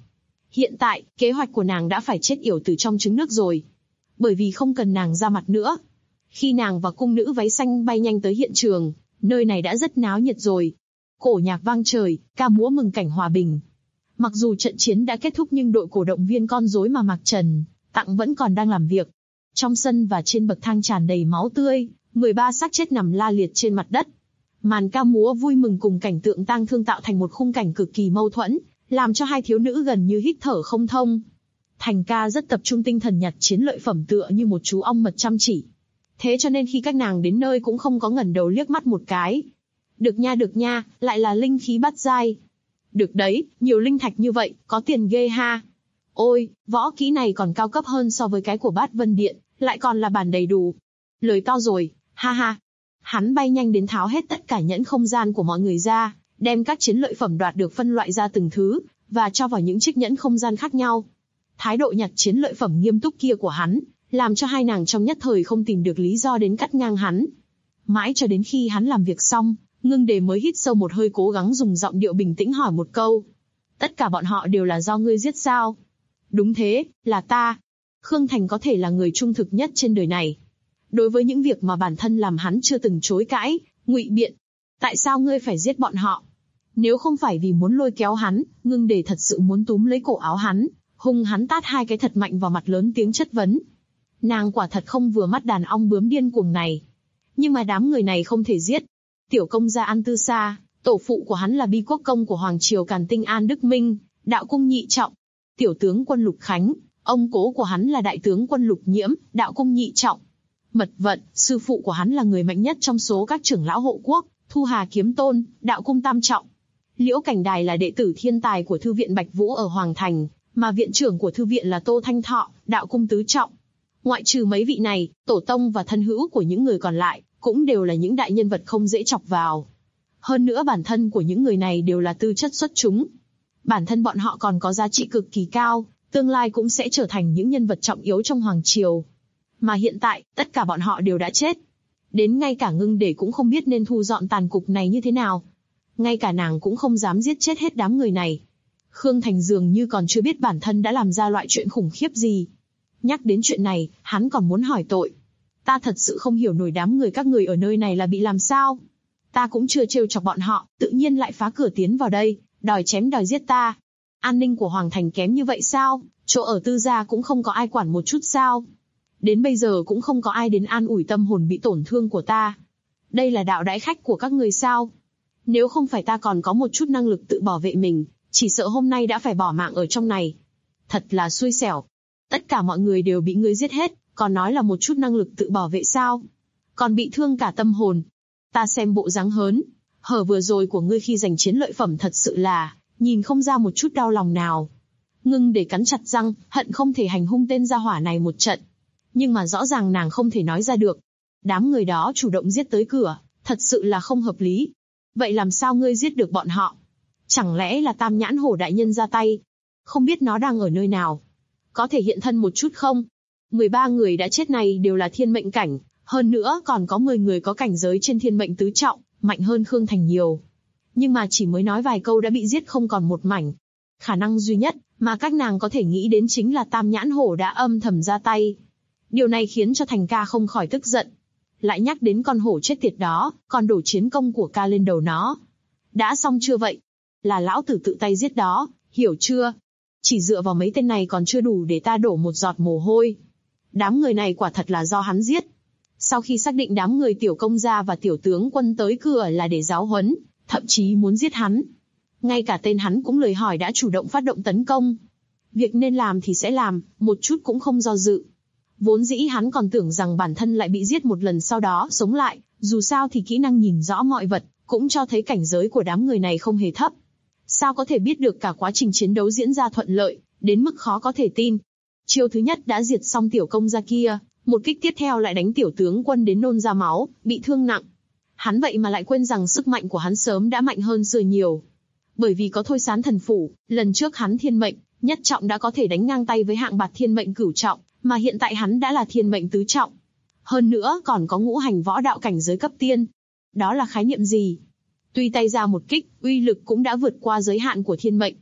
Hiện tại, kế hoạch của nàng đã phải chết yểu từ trong trứng nước rồi. Bởi vì không cần nàng ra mặt nữa. Khi nàng và cung nữ váy xanh bay nhanh tới hiện trường, nơi này đã rất náo nhiệt rồi. Cổ nhạc vang trời, ca múa mừng cảnh hòa bình. Mặc dù trận chiến đã kết thúc nhưng đội cổ động viên con rối mà Mạc Trần tặng vẫn còn đang làm việc. Trong sân và trên bậc thang tràn đầy máu tươi, 13 xác chết nằm la liệt trên mặt đất. Màn ca múa vui mừng cùng cảnh tượng tang thương tạo thành một khung cảnh cực kỳ mâu thuẫn, làm cho hai thiếu nữ gần như hít thở không thông. Thành ca rất tập trung tinh thần nhặt chiến lợi phẩm tựa như một chú ong mật chăm chỉ. Thế cho nên khi các nàng đến nơi cũng không có ngẩng đầu liếc mắt một cái. Được nha, lại là linh khí bát giai. Được đấy, nhiều linh thạch như vậy, có tiền ghê ha. Ôi, võ kỹ này còn cao cấp hơn so với cái của Bát Vân Điện, lại còn là bản đầy đủ. Lời to rồi, ha ha. Hắn bay nhanh đến tháo hết tất cả nhẫn không gian của mọi người ra, đem các chiến lợi phẩm đoạt được phân loại ra từng thứ, và cho vào những chiếc nhẫn không gian khác nhau. Thái độ nhặt chiến lợi phẩm nghiêm túc kia của hắn, làm cho hai nàng trong nhất thời không tìm được lý do đến cắt ngang hắn. Mãi cho đến khi hắn làm việc xong, Ngưng Đề mới hít sâu một hơi cố gắng dùng giọng điệu bình tĩnh hỏi một câu. Tất cả bọn họ đều là do ngươi giết sao? Đúng thế, là ta. Khương Thành có thể là người trung thực nhất trên đời này. Đối với những việc mà bản thân làm hắn chưa từng chối cãi, ngụy biện. Tại sao ngươi phải giết bọn họ? Nếu không phải vì muốn lôi kéo hắn, Ngưng Đề thật sự muốn túm lấy cổ áo hắn, hung hắn tát hai cái thật mạnh vào mặt lớn tiếng chất vấn. Nàng quả thật không vừa mắt đàn ong bướm điên cuồng này. Nhưng mà đám người này không thể giết. Tiểu công gia An Tư Sa, tổ phụ của hắn là bi quốc công của Hoàng Triều Càn Tinh An Đức Minh, đạo cung nhị trọng. Tiểu tướng quân Lục Khánh, ông cố của hắn là đại tướng quân Lục Nhiễm, đạo cung nhị trọng. Mật Vận, sư phụ của hắn là người mạnh nhất trong số các trưởng lão hộ quốc, Thu Hà Kiếm Tôn, đạo cung tam trọng. Liễu Cảnh Đài là đệ tử thiên tài của thư viện Bạch Vũ ở Hoàng Thành, mà viện trưởng của thư viện là Tô Thanh Thọ, đạo cung tứ trọng. Ngoại trừ mấy vị này, tổ tông và thân hữu của những người còn lại, cũng đều là những đại nhân vật không dễ chọc vào. Hơn nữa bản thân của những người này đều là tư chất xuất chúng. Bản thân bọn họ còn có giá trị cực kỳ cao, tương lai cũng sẽ trở thành những nhân vật trọng yếu trong Hoàng Triều. Mà hiện tại, tất cả bọn họ đều đã chết. Đến ngay cả Ngưng Đề cũng không biết nên thu dọn tàn cục này như thế nào. Ngay cả nàng cũng không dám giết chết hết đám người này. Khương Thành dường như còn chưa biết bản thân đã làm ra loại chuyện khủng khiếp gì. Nhắc đến chuyện này, hắn còn muốn hỏi tội. Ta thật sự không hiểu nổi đám người các người ở nơi này là bị làm sao. Ta cũng chưa trêu chọc bọn họ, tự nhiên lại phá cửa tiến vào đây, đòi chém đòi giết ta. An ninh của Hoàng Thành kém như vậy sao? Chỗ ở Tư gia cũng không có ai quản một chút sao? Đến bây giờ cũng không có ai đến an ủi tâm hồn bị tổn thương của ta. Đây là đạo đãi khách của các người sao? Nếu không phải ta còn có một chút năng lực tự bảo vệ mình, chỉ sợ hôm nay đã phải bỏ mạng ở trong này. Thật là xui xẻo. Tất cả mọi người đều bị ngươi giết hết, còn nói là một chút năng lực tự bảo vệ sao? Còn bị thương cả tâm hồn. Ta xem bộ dáng hớn hở vừa rồi của ngươi khi giành chiến lợi phẩm thật sự là, nhìn không ra một chút đau lòng nào. Ngưng Để cắn chặt răng, hận không thể hành hung tên gia hỏa này một trận. Nhưng mà rõ ràng nàng không thể nói ra được. Đám người đó chủ động giết tới cửa, thật sự là không hợp lý. Vậy làm sao ngươi giết được bọn họ? Chẳng lẽ là Tam Nhãn Hổ đại nhân ra tay? Không biết nó đang ở nơi nào? Có thể hiện thân một chút không? 13 người đã chết này đều là thiên mệnh cảnh, hơn nữa còn có 10 người có cảnh giới trên thiên mệnh tứ trọng, mạnh hơn Khương Thành nhiều. Nhưng mà chỉ mới nói vài câu đã bị giết không còn một mảnh. Khả năng duy nhất mà các nàng có thể nghĩ đến chính là Tam Nhãn Hổ đã âm thầm ra tay. Điều này khiến cho Thành ca không khỏi tức giận. Lại nhắc đến con hổ chết tiệt đó, còn đổ chiến công của ca lên đầu nó. Đã xong chưa vậy? Là lão tử tự tay giết đó, hiểu chưa? Chỉ dựa vào mấy tên này còn chưa đủ để ta đổ một giọt mồ hôi. Đám người này quả thật là do hắn giết. Sau khi xác định đám người tiểu công gia và tiểu tướng quân tới cửa là để giáo huấn, thậm chí muốn giết hắn. Ngay cả tên hắn cũng lời hỏi đã chủ động phát động tấn công. Việc nên làm thì sẽ làm, một chút cũng không do dự. Vốn dĩ hắn còn tưởng rằng bản thân lại bị giết một lần sau đó sống lại, dù sao thì kỹ năng nhìn rõ mọi vật, cũng cho thấy cảnh giới của đám người này không hề thấp. Sao có thể biết được cả quá trình chiến đấu diễn ra thuận lợi, đến mức khó có thể tin. Chiêu thứ nhất đã diệt xong tiểu công gia kia, một kích tiếp theo lại đánh tiểu tướng quân đến nôn ra máu, bị thương nặng. Hắn vậy mà lại quên rằng sức mạnh của hắn sớm đã mạnh hơn xưa nhiều. Bởi vì có Thôi Sán thần phủ, lần trước hắn thiên mệnh, nhất trọng đã có thể đánh ngang tay với hạng bạt thiên mệnh cửu trọng, mà hiện tại hắn đã là thiên mệnh tứ trọng. Hơn nữa còn có ngũ hành võ đạo cảnh giới cấp tiên. Đó là khái niệm gì? Tuy tay ra một kích, uy lực cũng đã vượt qua giới hạn của thiên mệnh.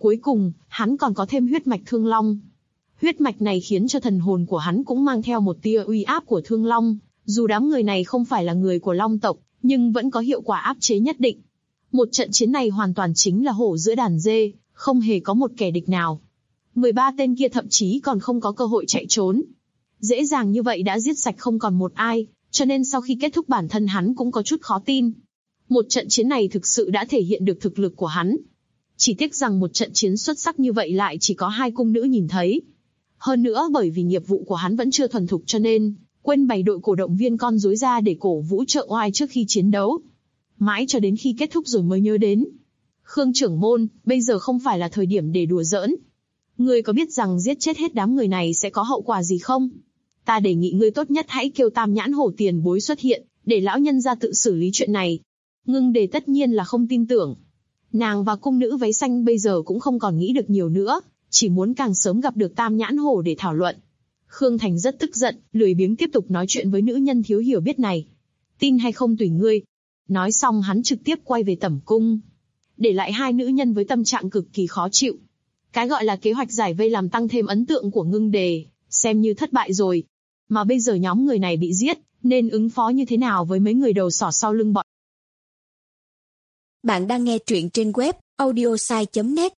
Cuối cùng, hắn còn có thêm huyết mạch Thương Long. Huyết mạch này khiến cho thần hồn của hắn cũng mang theo một tia uy áp của Thương Long, dù đám người này không phải là người của Long tộc, nhưng vẫn có hiệu quả áp chế nhất định. Một trận chiến này hoàn toàn chính là hổ giữa đàn dê, không hề có một kẻ địch nào. 13 tên kia thậm chí còn không có cơ hội chạy trốn. Dễ dàng như vậy đã giết sạch không còn một ai, cho nên sau khi kết thúc bản thân hắn cũng có chút khó tin. Một trận chiến này thực sự đã thể hiện được thực lực của hắn. Chỉ tiếc rằng một trận chiến xuất sắc như vậy lại chỉ có 2 cung nữ nhìn thấy. Hơn nữa bởi vì nghiệp vụ của hắn vẫn chưa thuần thục cho nên, quên bày đội cổ động viên con rối ra để cổ vũ trợ oai trước khi chiến đấu. Mãi cho đến khi kết thúc rồi mới nhớ đến. Khương trưởng môn, bây giờ không phải là thời điểm để đùa giỡn. Ngươi có biết rằng giết chết hết đám người này sẽ có hậu quả gì không? Ta đề nghị ngươi tốt nhất hãy kêu Tam Nhãn Hổ tiền bối xuất hiện, để lão nhân ra tự xử lý chuyện này. Ngưng Đề tất nhiên là không tin tưởng. Nàng và cung nữ váy xanh bây giờ cũng không còn nghĩ được nhiều nữa, chỉ muốn càng sớm gặp được Tam Nhãn Hổ để thảo luận. Khương Thành rất tức giận, lười biếng tiếp tục nói chuyện với nữ nhân thiếu hiểu biết này. Tin hay không tùy ngươi. Nói xong hắn trực tiếp quay về tẩm cung, để lại 2 nữ nhân với tâm trạng cực kỳ khó chịu. Cái gọi là kế hoạch giải vây làm tăng thêm ấn tượng của Ngưng Đề, xem như thất bại rồi. Mà bây giờ nhóm người này bị giết, nên ứng phó như thế nào với mấy người đầu sỏ sau lưng bọn. Bạn đang nghe truyện trên web audiosai.net.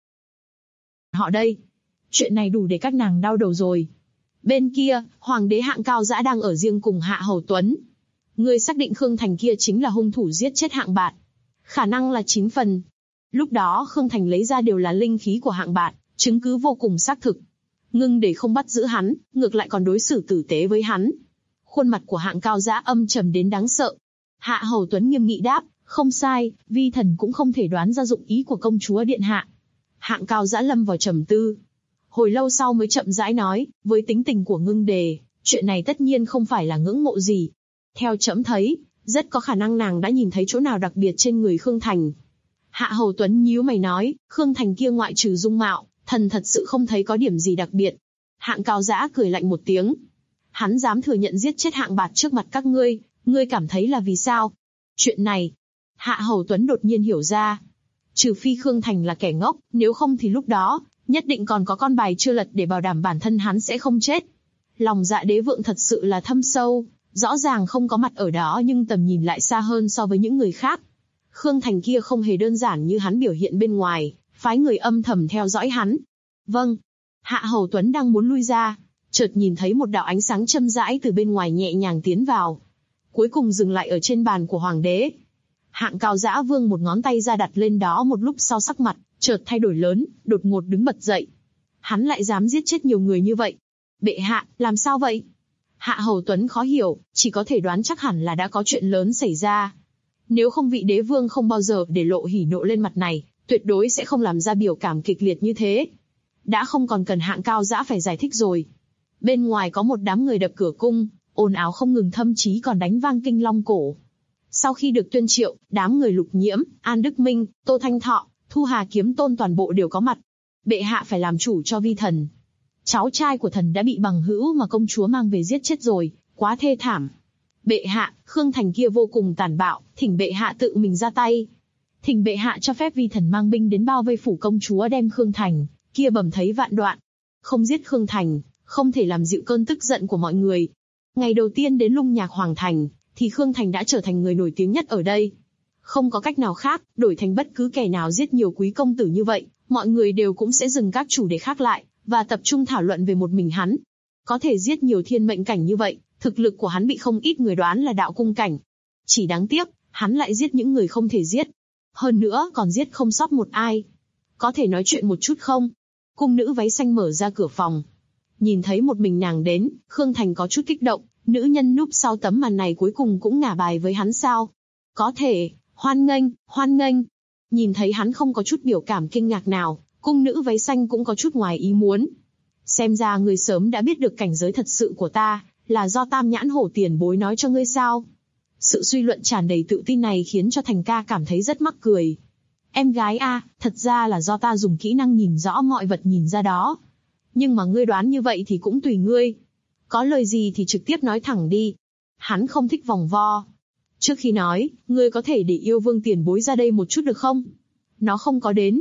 Họ đây. Chuyện này đủ để các nàng đau đầu rồi. Bên kia, Hoàng đế Hạng Cao Dã đang ở riêng cùng Hạ Hầu Tuấn. Ngươi xác định Khương Thành kia chính là hung thủ giết chết Hạng Bạt. Khả năng là 9 phần. Lúc đó Khương Thành lấy ra đều là linh khí của Hạng Bạt, chứng cứ vô cùng xác thực. Ngưng Đề không bắt giữ hắn, ngược lại còn đối xử tử tế với hắn. Khuôn mặt của Hạng Cao Dã âm trầm đến đáng sợ. Hạ Hầu Tuấn nghiêm nghị đáp, không sai, vi thần cũng không thể đoán ra dụng ý của công chúa điện hạ. Hạng Cao Dã lâm vào trầm tư. Hồi lâu sau mới chậm rãi nói, với tính tình của Ngưng Đề, chuyện này tất nhiên không phải là ngưỡng mộ gì. Theo trẫm thấy, rất có khả năng nàng đã nhìn thấy chỗ nào đặc biệt trên người Khương Thành. Hạ Hầu Tuấn nhíu mày nói, Khương Thành kia ngoại trừ dung mạo, thần thật sự không thấy có điểm gì đặc biệt. Hạng Cao Dã cười lạnh một tiếng. Hắn dám thừa nhận giết chết Hạng Bạt trước mặt các ngươi, ngươi cảm thấy là vì sao? Chuyện này, Hạ Hầu Tuấn đột nhiên hiểu ra. Trừ phi Khương Thành là kẻ ngốc, nếu không thì lúc đó, nhất định còn có con bài chưa lật để bảo đảm bản thân hắn sẽ không chết. Lòng dạ đế vượng thật sự là thâm sâu, rõ ràng không có mặt ở đó nhưng tầm nhìn lại xa hơn so với những người khác. Khương Thành kia không hề đơn giản như hắn biểu hiện bên ngoài, phái người âm thầm theo dõi hắn. Vâng. Hạ Hầu Tuấn đang muốn lui ra, chợt nhìn thấy một đạo ánh sáng châm rãi từ bên ngoài nhẹ nhàng tiến vào. Cuối cùng dừng lại ở trên bàn của Hoàng đế. Hạng Cao Dã vươn một ngón tay ra đặt lên đó, một lúc sau sắc mặt chợt thay đổi lớn, đột ngột đứng bật dậy. Hắn lại dám giết chết nhiều người như vậy. Bệ hạ, làm sao vậy? Hạ Hầu Tuấn khó hiểu, chỉ có thể đoán chắc hẳn là đã có chuyện lớn xảy ra. Nếu không vị đế vương không bao giờ để lộ hỉ nộ lên mặt này, tuyệt đối sẽ không làm ra biểu cảm kịch liệt như thế. Đã không còn cần Hạng Cao Dã phải giải thích rồi. Bên ngoài có một đám người đập cửa cung, ồn ào không ngừng, thậm chí còn đánh vang kinh long cổ. Sau khi được tuyên triệu, đám người Lục Nhiễm, An Đức Minh, Tô Thanh Thọ, Thu Hà Kiếm Tôn toàn bộ đều có mặt. Bệ hạ phải làm chủ cho vi thần. Cháu trai của thần đã bị bằng hữu mà công chúa mang về giết chết rồi, quá thê thảm. Bệ hạ, Khương Thành kia vô cùng tàn bạo, thỉnh bệ hạ tự mình ra tay. Thỉnh bệ hạ cho phép vi thần mang binh đến bao vây phủ công chúa, đem Khương Thành kia bầm thây vạn đoạn. Không giết Khương Thành, không thể làm dịu cơn tức giận của mọi người. Ngày đầu tiên đến Lung Nhạc Hoàng Thành, thì Khương Thành đã trở thành người nổi tiếng nhất ở đây. Không có cách nào khác, đổi thành bất cứ kẻ nào giết nhiều quý công tử như vậy, mọi người đều cũng sẽ dừng các chủ đề khác lại, và tập trung thảo luận về một mình hắn. Có thể giết nhiều thiên mệnh cảnh như vậy, thực lực của hắn bị không ít người đoán là đạo cung cảnh. Chỉ đáng tiếc, hắn lại giết những người không thể giết. Hơn nữa còn giết không sót một ai. Có thể nói chuyện một chút không? Cung nữ váy xanh mở ra cửa phòng. Nhìn thấy một mình nàng đến, Khương Thành có chút kích động, nữ nhân núp sau tấm màn này cuối cùng cũng ngả bài với hắn sao? Có thể, hoan nghênh, hoan nghênh. Nhìn thấy hắn không có chút biểu cảm kinh ngạc nào, cung nữ váy xanh cũng có chút ngoài ý muốn. Xem ra ngươi sớm đã biết được cảnh giới thật sự của ta, là do Tam Nhãn Hổ tiền bối nói cho ngươi sao? Sự suy luận tràn đầy tự tin này khiến cho Thành ca cảm thấy rất mắc cười. Em gái a, thật ra là do ta dùng kỹ năng nhìn rõ mọi vật nhìn ra đó. Nhưng mà ngươi đoán như vậy thì cũng tùy ngươi. Có lời gì thì trực tiếp nói thẳng đi. Hắn không thích vòng vo. Trước khi nói, ngươi có thể để yêu vương tiền bối ra đây một chút được không? Nó không có đến.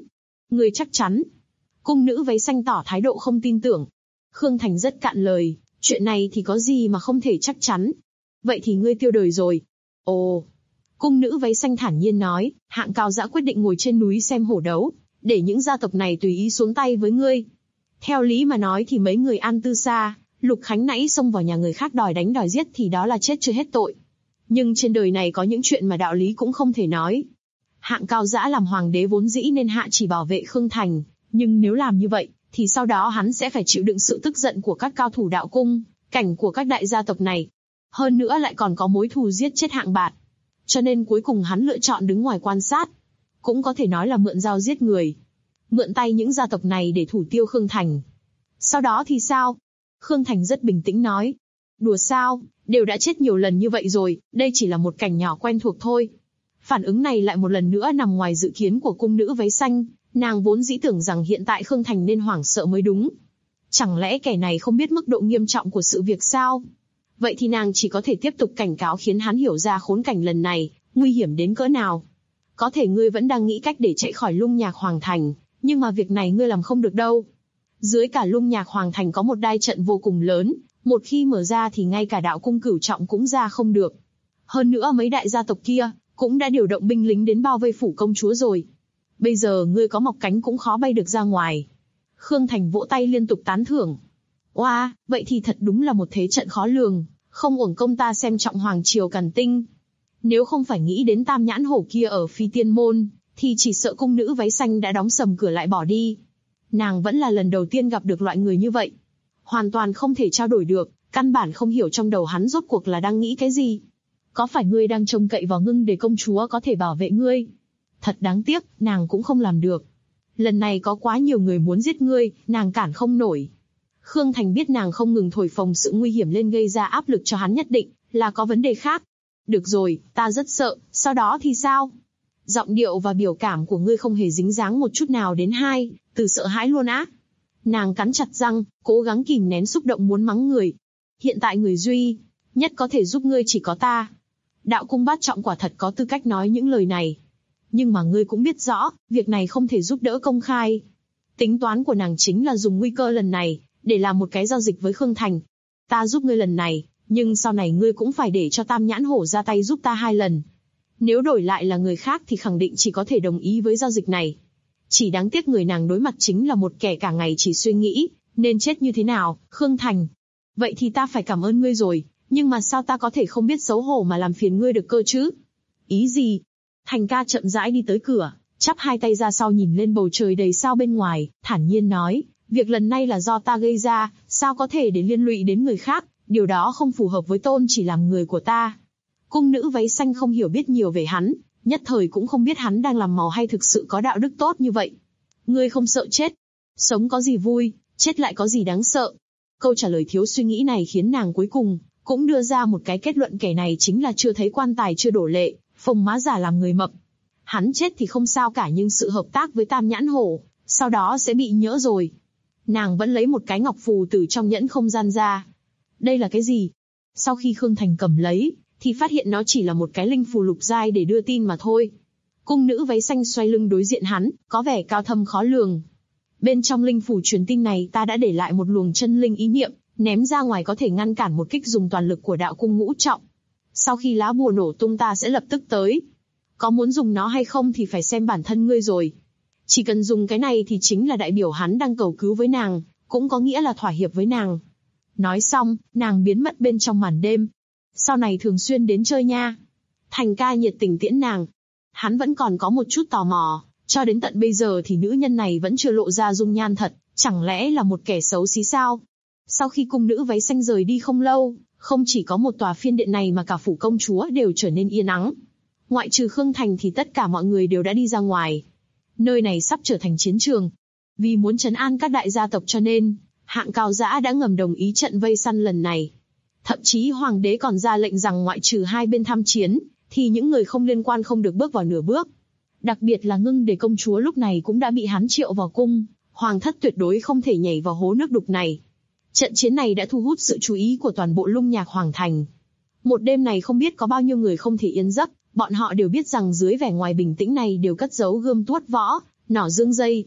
Ngươi chắc chắn? Cung nữ váy xanh tỏ thái độ không tin tưởng. Khương Thành rất cạn lời, chuyện này thì có gì mà không thể chắc chắn. Vậy thì ngươi tiêu đời rồi. Ồ. Cung nữ váy xanh thản nhiên nói, Hạng Cao Dã quyết định ngồi trên núi xem hổ đấu, để những gia tộc này tùy ý xuống tay với ngươi. Theo lý mà nói thì mấy người An Tư Sa, Lục Khánh nãy xông vào nhà người khác đòi đánh đòi giết thì đó là chết chưa hết tội. Nhưng trên đời này có những chuyện mà đạo lý cũng không thể nói. Hạng Cao Dã làm hoàng đế vốn dĩ nên hạ chỉ bảo vệ Khương Thành, nhưng nếu làm như vậy, thì sau đó hắn sẽ phải chịu đựng sự tức giận của các cao thủ đạo cung, cảnh của các đại gia tộc này. Hơn nữa lại còn có mối thù giết chết Hạng Bạt. Cho nên cuối cùng hắn lựa chọn đứng ngoài quan sát. Cũng có thể nói là mượn dao giết người. Mượn tay những gia tộc này để thủ tiêu Khương Thành. Sau đó thì sao? Khương Thành rất bình tĩnh nói. Đùa sao, đều đã chết nhiều lần như vậy rồi, đây chỉ là một cảnh nhỏ quen thuộc thôi. Phản ứng này lại một lần nữa nằm ngoài dự kiến của cung nữ váy xanh, nàng vốn dĩ tưởng rằng hiện tại Khương Thành nên hoảng sợ mới đúng. Chẳng lẽ kẻ này không biết mức độ nghiêm trọng của sự việc sao? Vậy thì nàng chỉ có thể tiếp tục cảnh cáo khiến hắn hiểu ra khốn cảnh lần này, nguy hiểm đến cỡ nào. Có thể ngươi vẫn đang nghĩ cách để chạy khỏi Lung Nhạc Hoàng Thành, nhưng mà việc này ngươi làm không được đâu. Dưới cả Lung Nhạc Hoàng Thành có một đai trận vô cùng lớn, một khi mở ra thì ngay cả đạo cung cửu trọng cũng ra không được. Hơn nữa mấy đại gia tộc kia cũng đã điều động binh lính đến bao vây phủ công chúa rồi. Bây giờ ngươi có mọc cánh cũng khó bay được ra ngoài. Khương Thành vỗ tay liên tục tán thưởng. Oa, vậy thì thật đúng là một thế trận khó lường, không uổng công ta xem trọng Hoàng Triều Càn Tinh. Nếu không phải nghĩ đến Tam Nhãn Hổ kia ở Phi Tiên Môn, thì chỉ sợ cung nữ váy xanh đã đóng sầm cửa lại bỏ đi. Nàng vẫn là lần đầu tiên gặp được loại người như vậy. Hoàn toàn không thể trao đổi được, căn bản không hiểu trong đầu hắn rốt cuộc là đang nghĩ cái gì. Có phải ngươi đang trông cậy vào Ngưng để công chúa có thể bảo vệ ngươi? Thật đáng tiếc, nàng cũng không làm được. Lần này có quá nhiều người muốn giết ngươi, nàng cản không nổi. Khương Thành biết nàng không ngừng thổi phồng sự nguy hiểm lên gây ra áp lực cho hắn, nhất định là có vấn đề khác. Được rồi, ta rất sợ, sau đó thì sao? Giọng điệu và biểu cảm của ngươi không hề dính dáng một chút nào đến hai từ sợ hãi luôn á. Nàng cắn chặt răng, cố gắng kìm nén xúc động muốn mắng người. Hiện tại người duy nhất có thể giúp ngươi chỉ có ta. Đạo cung bát trọng quả thật có tư cách nói những lời này. Nhưng mà ngươi cũng biết rõ, việc này không thể giúp đỡ công khai. Tính toán của nàng chính là dùng nguy cơ lần này, để làm một cái giao dịch với Khương Thành. Ta giúp ngươi lần này, nhưng sau này ngươi cũng phải để cho Tam Nhãn Hổ ra tay giúp ta 2 lần. Nếu đổi lại là người khác thì khẳng định chỉ có thể đồng ý với giao dịch này. Chỉ đáng tiếc người nàng đối mặt chính là một kẻ cả ngày chỉ suy nghĩ, nên chết như thế nào, Khương Thành. Vậy thì ta phải cảm ơn ngươi rồi, nhưng mà sao ta có thể không biết xấu hổ mà làm phiền ngươi được cơ chứ? Ý gì? Thành ca chậm rãi đi tới cửa, chắp 2 tay ra sau nhìn lên bầu trời đầy sao bên ngoài, thản nhiên nói, việc lần này là do ta gây ra, sao có thể để liên lụy đến người khác, điều đó không phù hợp với tôn chỉ làm người của ta. Cung nữ váy xanh không hiểu biết nhiều về hắn, nhất thời cũng không biết hắn đang làm màu hay thực sự có đạo đức tốt như vậy. Ngươi không sợ chết? Sống có gì vui, chết lại có gì đáng sợ? Câu trả lời thiếu suy nghĩ này khiến nàng cuối cùng cũng đưa ra một cái kết luận, kẻ này chính là chưa thấy quan tài chưa đổ lệ, phồng má giả làm người mập. Hắn chết thì không sao cả, nhưng sự hợp tác với Tam Nhãn Hổ, sau đó sẽ bị nhỡ rồi. Nàng vẫn lấy một cái ngọc phù từ trong nhẫn không gian ra. Đây là cái gì? Sau khi Khương Thành cầm lấy, thì phát hiện nó chỉ là một cái linh phù lục giai để đưa tin mà thôi. Cung nữ váy xanh xoay lưng đối diện hắn, có vẻ cao thâm khó lường. Bên trong linh phù truyền tin này ta đã để lại một luồng chân linh ý niệm, ném ra ngoài có thể ngăn cản một kích dùng toàn lực của đạo cung ngũ trọng. Sau khi lá bùa nổ tung ta sẽ lập tức tới. Có muốn dùng nó hay không thì phải xem bản thân ngươi rồi. Chỉ cần dùng cái này thì chính là đại biểu hắn đang cầu cứu với nàng, cũng có nghĩa là thỏa hiệp với nàng. Nói xong, nàng biến mất bên trong màn đêm. Sau này thường xuyên đến chơi nha. Thành ca nhiệt tình tiễn nàng. Hắn vẫn còn có một chút tò mò, cho đến tận bây giờ thì nữ nhân này vẫn chưa lộ ra dung nhan thật, chẳng lẽ là một kẻ xấu xí sao? Sau khi cung nữ váy xanh rời đi không lâu, không chỉ có một tòa phiên điện này mà cả phủ công chúa đều trở nên yên ắng. Ngoại trừ Khương Thành thì tất cả mọi người đều đã đi ra ngoài. Nơi này sắp trở thành chiến trường. Vì muốn trấn an các đại gia tộc cho nên, Hạng Cao Dã đã ngầm đồng ý trận vây săn lần này. Thậm chí hoàng đế còn ra lệnh rằng ngoại trừ 2 bên tham chiến, thì những người không liên quan không được bước vào nửa bước. Đặc biệt là Ngưng Đề công chúa lúc này cũng đã bị hắn triệu vào cung, hoàng thất tuyệt đối không thể nhảy vào hố nước đục này. Trận chiến này đã thu hút sự chú ý của toàn bộ Lung Nhạc Hoàng Thành. Một đêm này không biết có bao nhiêu người không thể yên giấc, bọn họ đều biết rằng dưới vẻ ngoài bình tĩnh này đều cất giấu gươm tuốt võ, nỏ dương dây,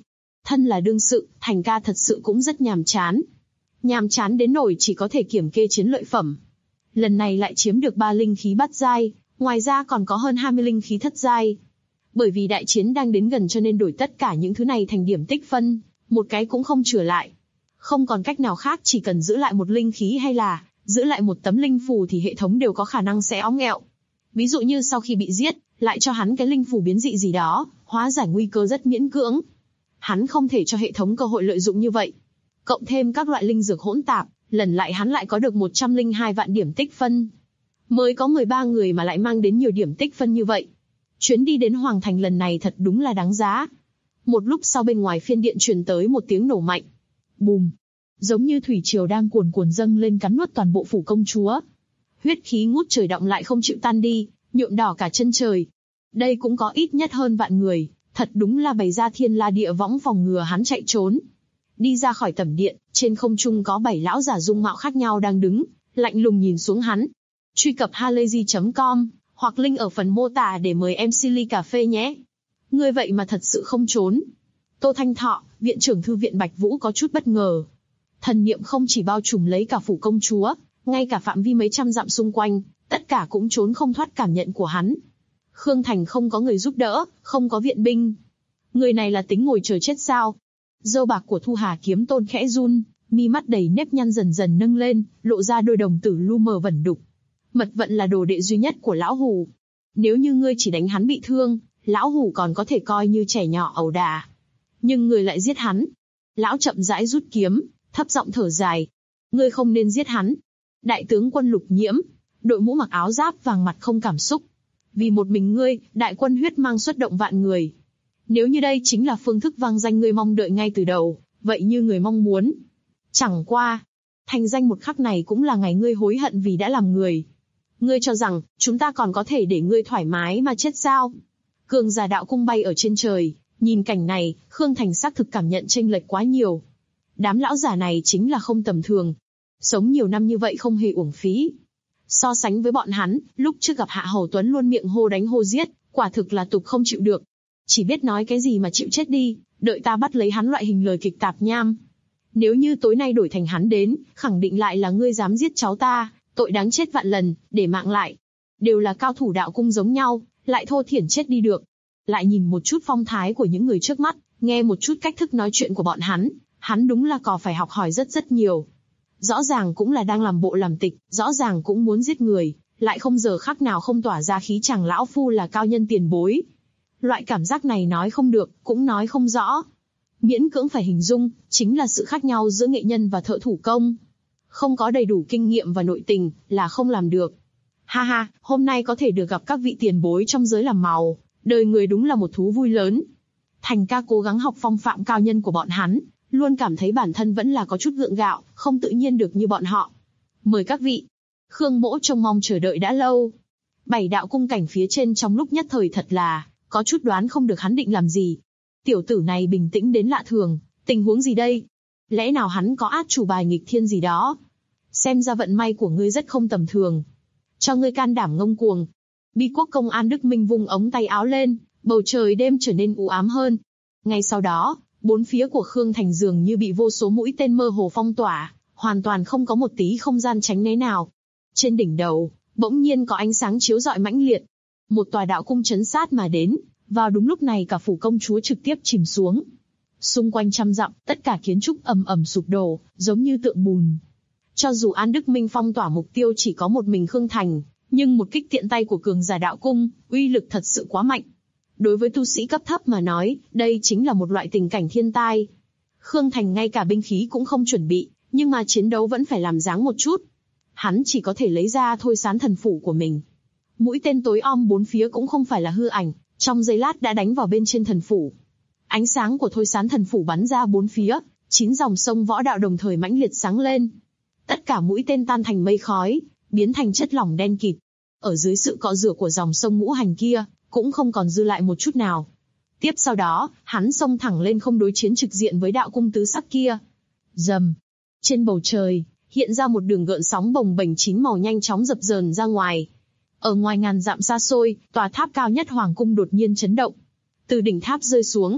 Thân là đương sự, Thành ca thật sự cũng rất nhàm chán. Nhàm chán đến nỗi chỉ có thể kiểm kê chiến lợi phẩm. Lần này lại chiếm được 3 linh khí bát giai, ngoài ra còn có hơn 20 linh khí thất giai. Bởi vì đại chiến đang đến gần cho nên đổi tất cả những thứ này thành điểm tích phân, một cái cũng không chừa lại. Không còn cách nào khác, chỉ cần giữ lại một linh khí hay là giữ lại một tấm linh phù thì hệ thống đều có khả năng sẽ óng ẹo. Ví dụ như sau khi bị giết, lại cho hắn cái linh phù biến dị gì đó, hóa giải nguy cơ rất miễn cưỡng. Hắn không thể cho hệ thống cơ hội lợi dụng như vậy. Cộng thêm các loại linh dược hỗn tạp, lần lại hắn lại có được 102 vạn điểm tích phân. Mới có 13 người mà lại mang đến nhiều điểm tích phân như vậy. Chuyến đi đến Hoàng Thành lần này thật đúng là đáng giá. Một lúc sau bên ngoài phiên điện truyền tới một tiếng nổ mạnh. Bùm! Giống như thủy triều đang cuồn cuộn dâng lên cắn nuốt toàn bộ phủ công chúa. Huyết khí ngút trời động lại không chịu tan đi, nhuộm đỏ cả chân trời. Đây cũng có ít nhất hơn vạn người, thật đúng là bày ra thiên la địa võng phòng ngừa hắn chạy trốn. Đi ra khỏi tẩm điện, trên không trung có 7 lão giả dung mạo khác nhau đang đứng, lạnh lùng nhìn xuống hắn. Truy cập halayzi.com, hoặc link ở phần mô tả để mời MC ly cà phê nhé. Ngươi vậy mà thật sự không trốn. Tô Thanh Thọ, viện trưởng thư viện Bạch Vũ có chút bất ngờ. Thần niệm không chỉ bao trùm lấy cả phủ công chúa, ngay cả phạm vi mấy trăm dặm xung quanh, tất cả cũng trốn không thoát cảm nhận của hắn. Khương Thành không có người giúp đỡ, không có viện binh. Người này là tính ngồi chờ chết sao? Râu bạc của Thu Hà Kiếm Tôn khẽ run, mi mắt đầy nếp nhăn dần dần nâng lên, lộ ra đôi đồng tử lu mờ vẩn đục. Mật Vận là đồ đệ duy nhất của lão hù. Nếu như ngươi chỉ đánh hắn bị thương, lão hù còn có thể coi như trẻ nhỏ ẩu đả. Nhưng ngươi lại giết hắn. Lão chậm rãi rút kiếm, thấp giọng thở dài. Ngươi không nên giết hắn. Đại tướng quân Lục Nhiễm, đội mũ mặc áo giáp vàng mặt không cảm xúc. Vì một mình ngươi, đại quân huyết mang xuất động vạn người. Nếu như đây chính là phương thức vang danh ngươi mong đợi ngay từ đầu, vậy như người mong muốn. Chẳng qua, thành danh một khắc này cũng là ngày ngươi hối hận vì đã làm người. Ngươi cho rằng, chúng ta còn có thể để ngươi thoải mái mà chết sao? Cường giả đạo cung bay ở trên trời, nhìn cảnh này, Khương Thành xác thực cảm nhận chênh lệch quá nhiều. Đám lão giả này chính là không tầm thường. Sống nhiều năm như vậy không hề uổng phí. So sánh với bọn hắn, lúc trước gặp Hạ Hầu Tuấn luôn miệng hô đánh hô giết, quả thực là tục không chịu được. Chỉ biết nói cái gì mà chịu chết đi, đợi ta bắt lấy hắn loại hình lời kịch tạp nham. Nếu như tối nay đổi thành hắn đến, khẳng định lại là ngươi dám giết cháu ta, tội đáng chết vạn lần, để mạng lại. Đều là cao thủ đạo cung giống nhau, lại thô thiển chết đi được. Lại nhìn một chút phong thái của những người trước mắt, nghe một chút cách thức nói chuyện của bọn hắn đúng là có phải học hỏi rất nhiều. Rõ ràng cũng là đang làm bộ làm tịch, rõ ràng cũng muốn giết người, lại không giờ khắc nào không tỏa ra khí chàng lão phu là cao nhân tiền bối. Loại cảm giác này nói không được, cũng nói không rõ. Miễn cưỡng phải hình dung, chính là sự khác nhau giữa nghệ nhân và thợ thủ công. Không có đầy đủ kinh nghiệm và nội tình, là không làm được. Ha ha, hôm nay có thể được gặp các vị tiền bối trong giới làm màu, đời người đúng là một thú vui lớn. Thành ca cố gắng học phong phạm cao nhân của bọn hắn, luôn cảm thấy bản thân vẫn là có chút gượng gạo, không tự nhiên được như bọn họ. Mời các vị. Khương Mỗ trông mong chờ đợi đã lâu. 7 đạo cung cảnh phía trên trong lúc nhất thời thật là có chút đoán không được hắn định làm gì. Tiểu tử này bình tĩnh đến lạ thường, tình huống gì đây? Lẽ nào hắn có át chủ bài nghịch thiên gì đó? Xem ra vận may của ngươi rất không tầm thường. Cho ngươi can đảm ngông cuồng. Bi quốc công An Đức Minh vung ống tay áo lên, bầu trời đêm trở nên u ám hơn. Ngay sau đó, bốn phía của Khương Thành dường như bị vô số mũi tên mơ hồ phong tỏa, hoàn toàn không có một tí không gian tránh né nào. Trên đỉnh đầu, bỗng nhiên có ánh sáng chiếu rọi mãnh liệt. Một tòa đạo cung trấn sát mà đến, vào đúng lúc này cả phủ công chúa trực tiếp chìm xuống. Xung quanh trăm dặm, tất cả kiến trúc ầm ầm sụp đổ, giống như tượng bùn. Cho dù An Đức Minh phong tỏa mục tiêu chỉ có một mình Khương Thành, nhưng một kích tiện tay của cường giả đạo cung, uy lực thật sự quá mạnh. Đối với tu sĩ cấp thấp mà nói, đây chính là một loại tình cảnh thiên tai. Khương Thành ngay cả binh khí cũng không chuẩn bị, nhưng mà chiến đấu vẫn phải làm dáng một chút. Hắn chỉ có thể lấy ra Thôi Sán Thần Phủ của mình. Mũi tên tối om bốn phía cũng không phải là hư ảnh, trong giây lát đã đánh vào bên trên thần phủ. Ánh sáng của Thôi Sán Thần Phủ bắn ra bốn phía, 9 dòng sông võ đạo đồng thời mãnh liệt sáng lên. Tất cả mũi tên tan thành mây khói, biến thành chất lỏng đen kịt. Ở dưới sự cọ rửa của dòng sông ngũ hành kia, cũng không còn dư lại một chút nào. Tiếp sau đó, hắn xông thẳng lên không đối chiến trực diện với đạo cung tứ sắc kia. Rầm. Trên bầu trời, hiện ra một đường gợn sóng bồng bềnh 9 màu nhanh chóng dập dờn ra ngoài. Ở ngoài ngàn dặm xa xôi, tòa tháp cao nhất hoàng cung đột nhiên chấn động. Từ đỉnh tháp rơi xuống.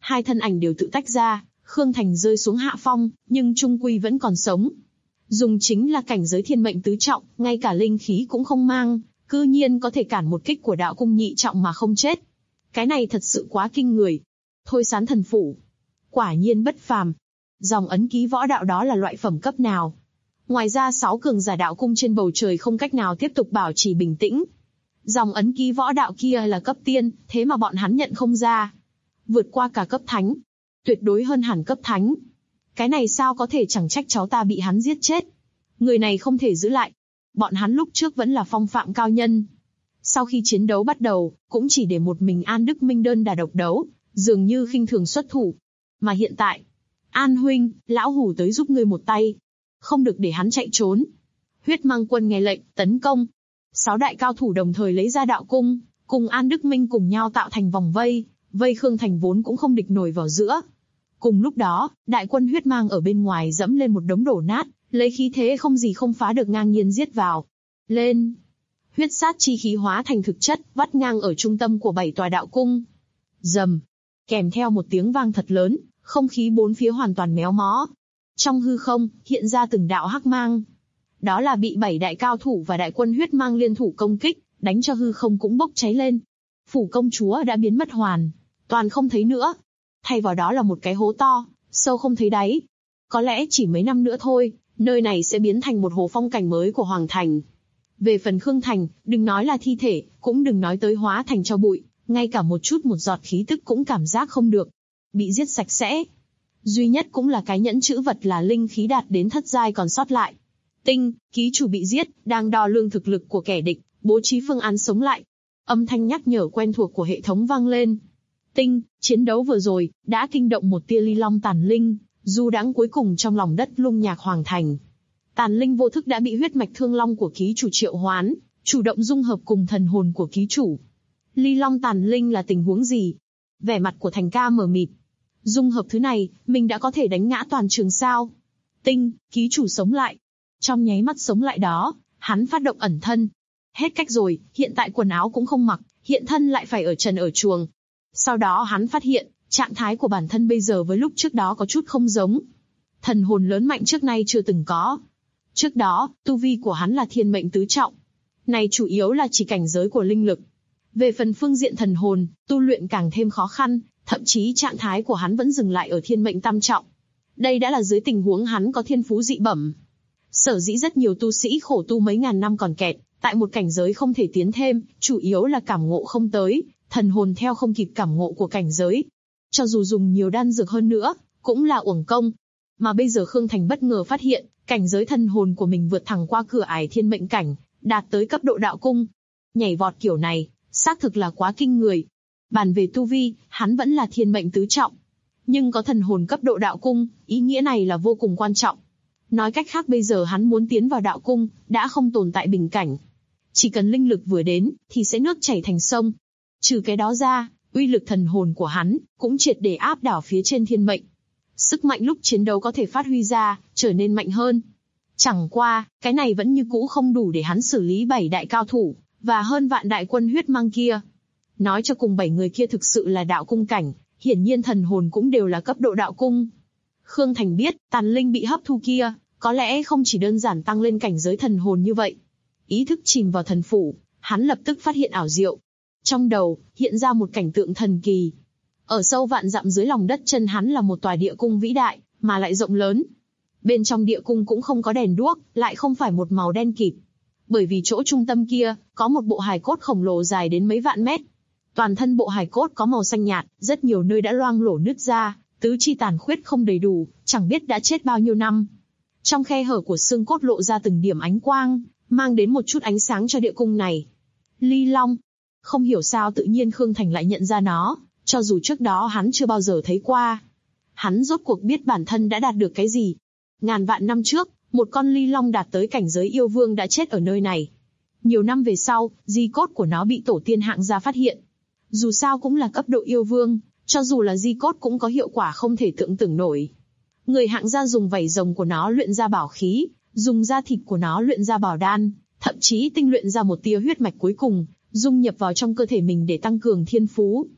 Hai thân ảnh đều tự tách ra, Khương Thành rơi xuống hạ phong, nhưng trung quy vẫn còn sống. Dùng chính là cảnh giới thiên mệnh tứ trọng, ngay cả linh khí cũng không mang, cư nhiên có thể cản một kích của đạo cung nhị trọng mà không chết. Cái này thật sự quá kinh người. Thôi Sán thần phủ, quả nhiên bất phàm. Dòng ấn ký võ đạo đó là loại phẩm cấp nào? Ngoài ra 6 cường giả đạo cung trên bầu trời không cách nào tiếp tục bảo trì bình tĩnh. Dòng ấn ký võ đạo kia là cấp tiên, thế mà bọn hắn nhận không ra. Vượt qua cả cấp thánh. Tuyệt đối hơn hẳn cấp thánh. Cái này sao có thể, chẳng trách cháu ta bị hắn giết chết. Người này không thể giữ lại. Bọn hắn lúc trước vẫn là phong phạm cao nhân. Sau khi chiến đấu bắt đầu, cũng chỉ để một mình An Đức Minh đơn đà độc đấu, dường như khinh thường xuất thủ. Mà hiện tại, An huynh, lão hủ tới giúp ngươi một tay. Không được để hắn chạy trốn. Huyết Mang quân nghe lệnh, tấn công. 6 đại cao thủ đồng thời lấy ra đạo cung, cùng An Đức Minh cùng nhau tạo thành vòng vây, vây Khương Thành vốn cũng không địch nổi vào giữa. Cùng lúc đó, đại quân Huyết Mang ở bên ngoài dẫm lên một đống đổ nát, lấy khí thế không gì không phá được ngang nhiên giết vào. Lên! Huyết sát chi khí hóa thành thực chất, vắt ngang ở trung tâm của 7 tòa đạo cung. Rầm! Kèm theo một tiếng vang thật lớn, không khí bốn phía hoàn toàn méo mó. Trong hư không, hiện ra từng đạo hắc mang. Đó là bị 7 đại cao thủ và đại quân Huyết Mang liên thủ công kích, đánh cho hư không cũng bốc cháy lên. Phủ công chúa đã biến mất hoàn toàn không thấy nữa. Thay vào đó là một cái hố to, sâu không thấy đáy. Có lẽ chỉ mấy năm nữa thôi, nơi này sẽ biến thành một hồ phong cảnh mới của Hoàng Thành. Về phần Khương Thành, đừng nói là thi thể, cũng đừng nói tới hóa thành tro bụi, ngay cả một giọt khí tức cũng cảm giác không được. Bị giết sạch sẽ. Duy nhất cũng là cái nhẫn chữ vật là linh khí đạt đến thất giai còn sót lại. Tinh, ký chủ bị giết, đang đo lường thực lực của kẻ địch, bố trí phương án sống lại. Âm thanh nhắc nhở quen thuộc của hệ thống vang lên. Tinh, chiến đấu vừa rồi, đã kinh động một tia ly long tàn linh, du đãng cuối cùng trong lòng đất Lung Nhạc Hoàng Thành. Tàn linh vô thức đã bị huyết mạch thương long của ký chủ triệu hoán, chủ động dung hợp cùng thần hồn của ký chủ. Ly long tàn linh là tình huống gì? Vẻ mặt của Thành ca mờ mịt. Dung hợp thứ này, mình đã có thể đánh ngã toàn trường sao? Tinh, ký chủ sống lại. Trong nháy mắt sống lại đó, hắn phát động ẩn thân. Hết cách rồi, hiện tại quần áo cũng không mặc, hiện thân lại phải ở trần ở chuồng. Sau đó hắn phát hiện, trạng thái của bản thân bây giờ với lúc trước đó có chút không giống. Thần hồn lớn mạnh trước nay chưa từng có. Trước đó, tu vi của hắn là thiên mệnh tứ trọng. Này chủ yếu là chỉ cảnh giới của linh lực. Về phần phương diện thần hồn, tu luyện càng thêm khó khăn, thậm chí trạng thái của hắn vẫn dừng lại ở thiên mệnh tam trọng. Đây đã là dưới tình huống hắn có thiên phú dị bẩm. Sở dĩ rất nhiều tu sĩ khổ tu mấy ngàn năm còn kẹt, tại một cảnh giới không thể tiến thêm, chủ yếu là cảm ngộ không tới, thần hồn theo không kịp cảm ngộ của cảnh giới. Cho dù dùng nhiều đan dược hơn nữa, cũng là uổng công. Mà bây giờ Khương Thành bất ngờ phát hiện, cảnh giới thần hồn của mình vượt thẳng qua cửa ải thiên mệnh cảnh, đạt tới cấp độ đạo cung. Nhảy vọt kiểu này, xác thực là quá kinh người. Bàn về tu vi, hắn vẫn là thiên mệnh tứ trọng. Nhưng có thần hồn cấp độ đạo cung, ý nghĩa này là vô cùng quan trọng. Nói cách khác bây giờ hắn muốn tiến vào đạo cung, đã không tồn tại bình cảnh. Chỉ cần linh lực vừa đến, thì sẽ nước chảy thành sông. Trừ cái đó ra, uy lực thần hồn của hắn, cũng triệt để áp đảo phía trên thiên mệnh. Sức mạnh lúc chiến đấu có thể phát huy ra, trở nên mạnh hơn. Chẳng qua, cái này vẫn như cũ không đủ để hắn xử lý 7 đại cao thủ, và hơn vạn đại quân Huyết Mang kia. Nói cho cùng 7 người kia thực sự là đạo cung cảnh, hiển nhiên thần hồn cũng đều là cấp độ đạo cung. Khương Thành biết, tàn linh bị hấp thu kia, có lẽ không chỉ đơn giản tăng lên cảnh giới thần hồn như vậy. Ý thức chìm vào thần phủ, hắn lập tức phát hiện ảo diệu. Trong đầu, hiện ra một cảnh tượng thần kỳ. Ở sâu vạn dặm dưới lòng đất chân hắn là một tòa địa cung vĩ đại, mà lại rộng lớn. Bên trong địa cung cũng không có đèn đuốc, lại không phải một màu đen kịt. Bởi vì chỗ trung tâm kia, có một bộ hài cốt khổng lồ dài đến mấy vạn mét. Toàn thân bộ hài cốt có màu xanh nhạt, rất nhiều nơi đã loang lổ nứt ra, tứ chi tàn khuyết không đầy đủ, chẳng biết đã chết bao nhiêu năm. Trong khe hở của xương cốt lộ ra từng điểm ánh quang, mang đến một chút ánh sáng cho địa cung này. Ly Long. Không hiểu sao tự nhiên Khương Thành lại nhận ra nó, cho dù trước đó hắn chưa bao giờ thấy qua. Hắn rốt cuộc biết bản thân đã đạt được cái gì. Ngàn vạn năm trước, một con Ly Long đạt tới cảnh giới yêu vương đã chết ở nơi này. Nhiều năm về sau, di cốt của nó bị tổ tiên hạng gia phát hiện. Dù sao cũng là cấp độ yêu vương, cho dù là di cốt cũng có hiệu quả không thể tưởng nổi. Người hạng gia dùng vảy rồng của nó luyện ra bảo khí, dùng da thịt của nó luyện ra bảo đan, thậm chí tinh luyện ra một tia huyết mạch cuối cùng, dung nhập vào trong cơ thể mình để tăng cường thiên phú.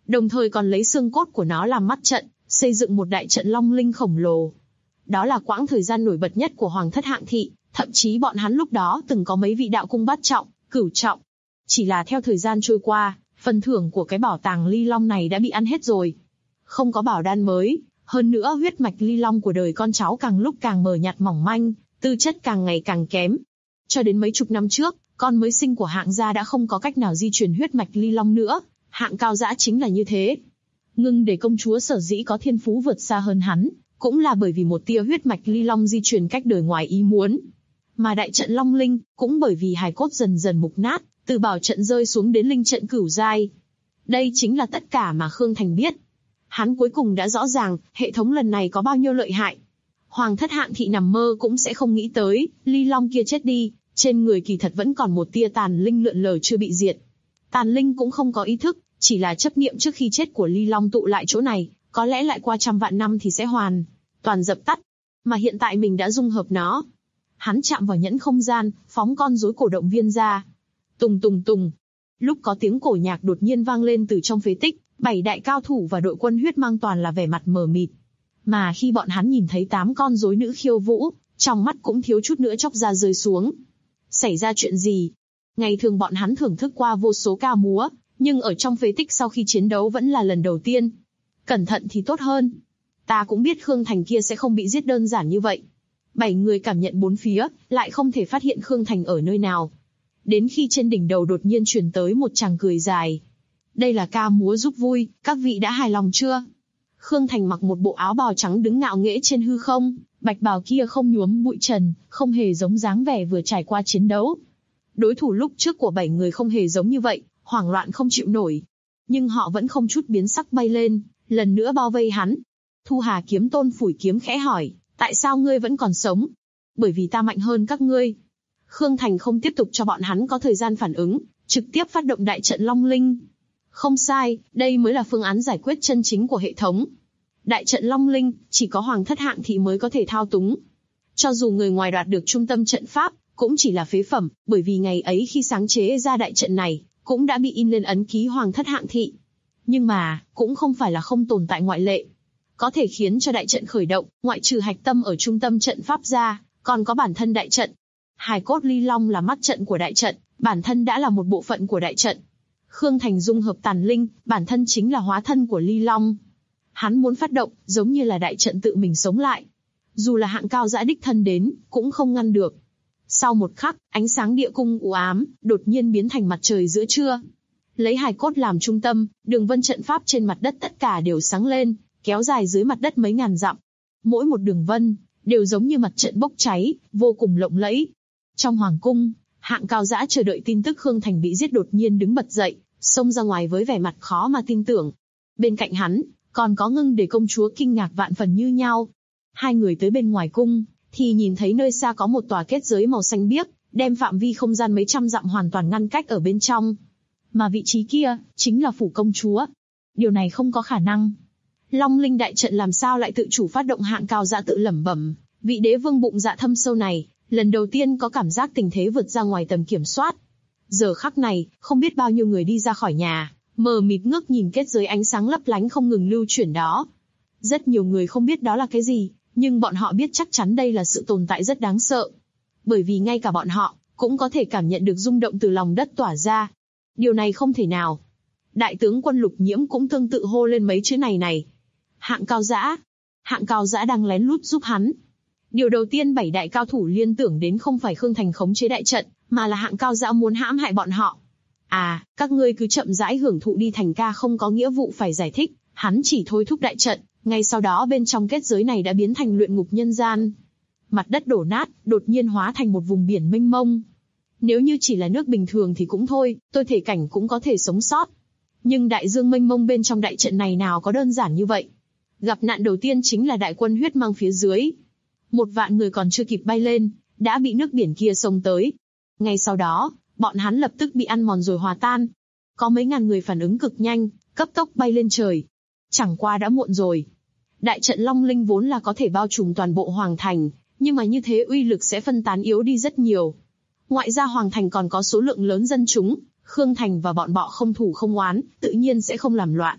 đồng thời còn lấy xương cốt của nó làm mắt trận, xây dựng một đại trận long linh khổng lồ. Đó là quãng thời gian nổi bật nhất của Hoàng thất Hạng Thị, thậm chí bọn hắn lúc đó từng có mấy vị đạo cung bát trọng, cửu trọng. Chỉ là theo thời gian trôi qua, phần thưởng của cái bảo tàng ly long này đã bị ăn hết rồi. Không có bảo đan mới, hơn nữa huyết mạch ly long của đời con cháu càng lúc càng mờ nhạt mỏng manh, tư chất càng ngày càng kém. Cho đến mấy chục năm trước, con mới sinh của Hạng gia đã không có cách nào di truyền huyết mạch ly long nữa. Hạng Cao Dã chính là như thế. Ngưng Đề công chúa sở dĩ có thiên phú vượt xa hơn hắn, cũng là bởi vì một tia huyết mạch ly long di truyền cách đời ngoài ý muốn. Mà đại trận long linh, cũng bởi vì hài cốt dần dần mục nát, từ bảo trận rơi xuống đến linh trận cửu giai. Đây chính là tất cả mà Khương Thành biết. Hắn cuối cùng đã rõ ràng, hệ thống lần này có bao nhiêu lợi hại. Hoàng thất Hạng Thị nằm mơ cũng sẽ không nghĩ tới, ly long kia chết đi, trên người kỳ thật vẫn còn một tia tàn linh lượn lờ chưa bị diệt. Tàn linh cũng không có ý thức, chỉ là chấp niệm trước khi chết của ly long tụ lại chỗ này, có lẽ lại qua trăm vạn năm thì sẽ hoàn toàn dập tắt. Mà hiện tại mình đã dung hợp nó. Hắn chạm vào nhẫn không gian, phóng con rối cổ động viên ra. Tùng tùng tùng. Lúc có tiếng cổ nhạc đột nhiên vang lên từ trong phế tích, 7 đại cao thủ và đội quân huyết mang toàn là vẻ mặt mờ mịt. Mà khi bọn hắn nhìn thấy 8 con rối nữ khiêu vũ, trong mắt cũng thiếu chút nữa chóc ra rơi xuống. Xảy ra chuyện gì? Ngày thường bọn hắn thưởng thức qua vô số ca múa, nhưng ở trong phế tích sau khi chiến đấu vẫn là lần đầu tiên. Cẩn thận thì tốt hơn. Ta cũng biết Khương Thành kia sẽ không bị giết đơn giản như vậy. 7 người cảm nhận bốn phía, lại không thể phát hiện Khương Thành ở nơi nào. Đến khi trên đỉnh đầu đột nhiên truyền tới một tràng cười dài. Đây là ca múa giúp vui, các vị đã hài lòng chưa? Khương Thành mặc một bộ áo bào trắng đứng ngạo nghễ trên hư không, bạch bào kia không nhuốm bụi trần, không hề giống dáng vẻ vừa trải qua chiến đấu. Đối thủ lúc trước của 7 người không hề giống như vậy, hoảng loạn không chịu nổi. Nhưng họ vẫn không chút biến sắc bay lên, lần nữa bao vây hắn. Thu Hà kiếm tôn phủi kiếm khẽ hỏi, tại sao ngươi vẫn còn sống? Bởi vì ta mạnh hơn các ngươi. Khương Thành không tiếp tục cho bọn hắn có thời gian phản ứng, trực tiếp phát động đại trận Long Linh. Không sai, đây mới là phương án giải quyết chân chính của hệ thống. Đại trận Long Linh, chỉ có Hoàng thất Hạng Thị mới có thể thao túng. Cho dù người ngoài đoạt được trung tâm trận pháp, cũng chỉ là phế phẩm, bởi vì ngày ấy khi sáng chế ra đại trận này, cũng đã bị in lên ấn ký Hoàng thất Hạng Thị. Nhưng mà, cũng không phải là không tồn tại ngoại lệ. Có thể khiến cho đại trận khởi động, ngoại trừ hạch tâm ở trung tâm trận pháp ra, còn có bản thân đại trận. Hài cốt ly long là mắt trận của đại trận, bản thân đã là một bộ phận của đại trận. Khương Thành dung hợp tàn linh, bản thân chính là hóa thân của ly long. Hắn muốn phát động, giống như là đại trận tự mình sống lại. Dù là Hạng Cao Dã đích thân đến, cũng không ngăn được. Sau một khắc, ánh sáng địa cung u ám, đột nhiên biến thành mặt trời giữa trưa. Lấy hài cốt làm trung tâm, đường vân trận pháp trên mặt đất tất cả đều sáng lên, kéo dài dưới mặt đất mấy ngàn dặm. Mỗi một đường vân, đều giống như mặt trận bốc cháy, vô cùng lộng lẫy. Trong hoàng cung, Hạng Cao Dã chờ đợi tin tức Khương Thành bị giết đột nhiên đứng bật dậy, xông ra ngoài với vẻ mặt khó mà tin tưởng. Bên cạnh hắn, còn có Ngưng Đề công chúa kinh ngạc vạn phần như nhau. Hai người tới bên ngoài cung, thì nhìn thấy nơi xa có một tòa kết giới màu xanh biếc, đem phạm vi không gian mấy trăm dặm hoàn toàn ngăn cách ở bên trong. Mà vị trí kia, chính là phủ công chúa. Điều này không có khả năng. Long Linh đại trận làm sao lại tự chủ phát động? Hạng Cao Dã tự lẩm bẩm. Vị đế vương bụng dạ thâm sâu này, lần đầu tiên có cảm giác tình thế vượt ra ngoài tầm kiểm soát. Giờ khắc này, không biết bao nhiêu người đi ra khỏi nhà, mờ mịt ngước nhìn kết giới ánh sáng lấp lánh không ngừng lưu chuyển đó. Rất nhiều người không biết đó là cái gì, nhưng bọn họ biết chắc chắn đây là sự tồn tại rất đáng sợ. Bởi vì ngay cả bọn họ, cũng có thể cảm nhận được rung động từ lòng đất tỏa ra. Điều này không thể nào. Đại tướng quân Lục Nhiễm cũng tương tự hô lên mấy chữ này. Hạng Cao Dã. Hạng Cao Dã đang lén lút giúp hắn. Điều đầu tiên 7 đại cao thủ liên tưởng đến không phải Khương Thành khống chế đại trận, mà là Hạng Cao Dã muốn hãm hại bọn họ. À, các ngươi cứ chậm rãi hưởng thụ đi, Thành ca không có nghĩa vụ phải giải thích, hắn chỉ thôi thúc đại trận, ngay sau đó bên trong kết giới này đã biến thành luyện ngục nhân gian. Mặt đất đổ nát, đột nhiên hóa thành một vùng biển mênh mông. Nếu như chỉ là nước bình thường thì cũng thôi, tôi thể cảnh cũng có thể sống sót. Nhưng đại dương mênh mông bên trong đại trận này nào có đơn giản như vậy. Gặp nạn đầu tiên chính là đại quân huyết mang phía dưới. 1 vạn người còn chưa kịp bay lên, đã bị nước biển kia xông tới. Ngay sau đó, bọn hắn lập tức bị ăn mòn rồi hòa tan. Có mấy ngàn người phản ứng cực nhanh, cấp tốc bay lên trời. Chẳng qua đã muộn rồi. Đại trận Long Linh vốn là có thể bao trùm toàn bộ hoàng thành, nhưng mà như thế uy lực sẽ phân tán yếu đi rất nhiều. Ngoại ra hoàng thành còn có số lượng lớn dân chúng, Khương Thành và bọn bọ không thủ không oán, tự nhiên sẽ không làm loạn.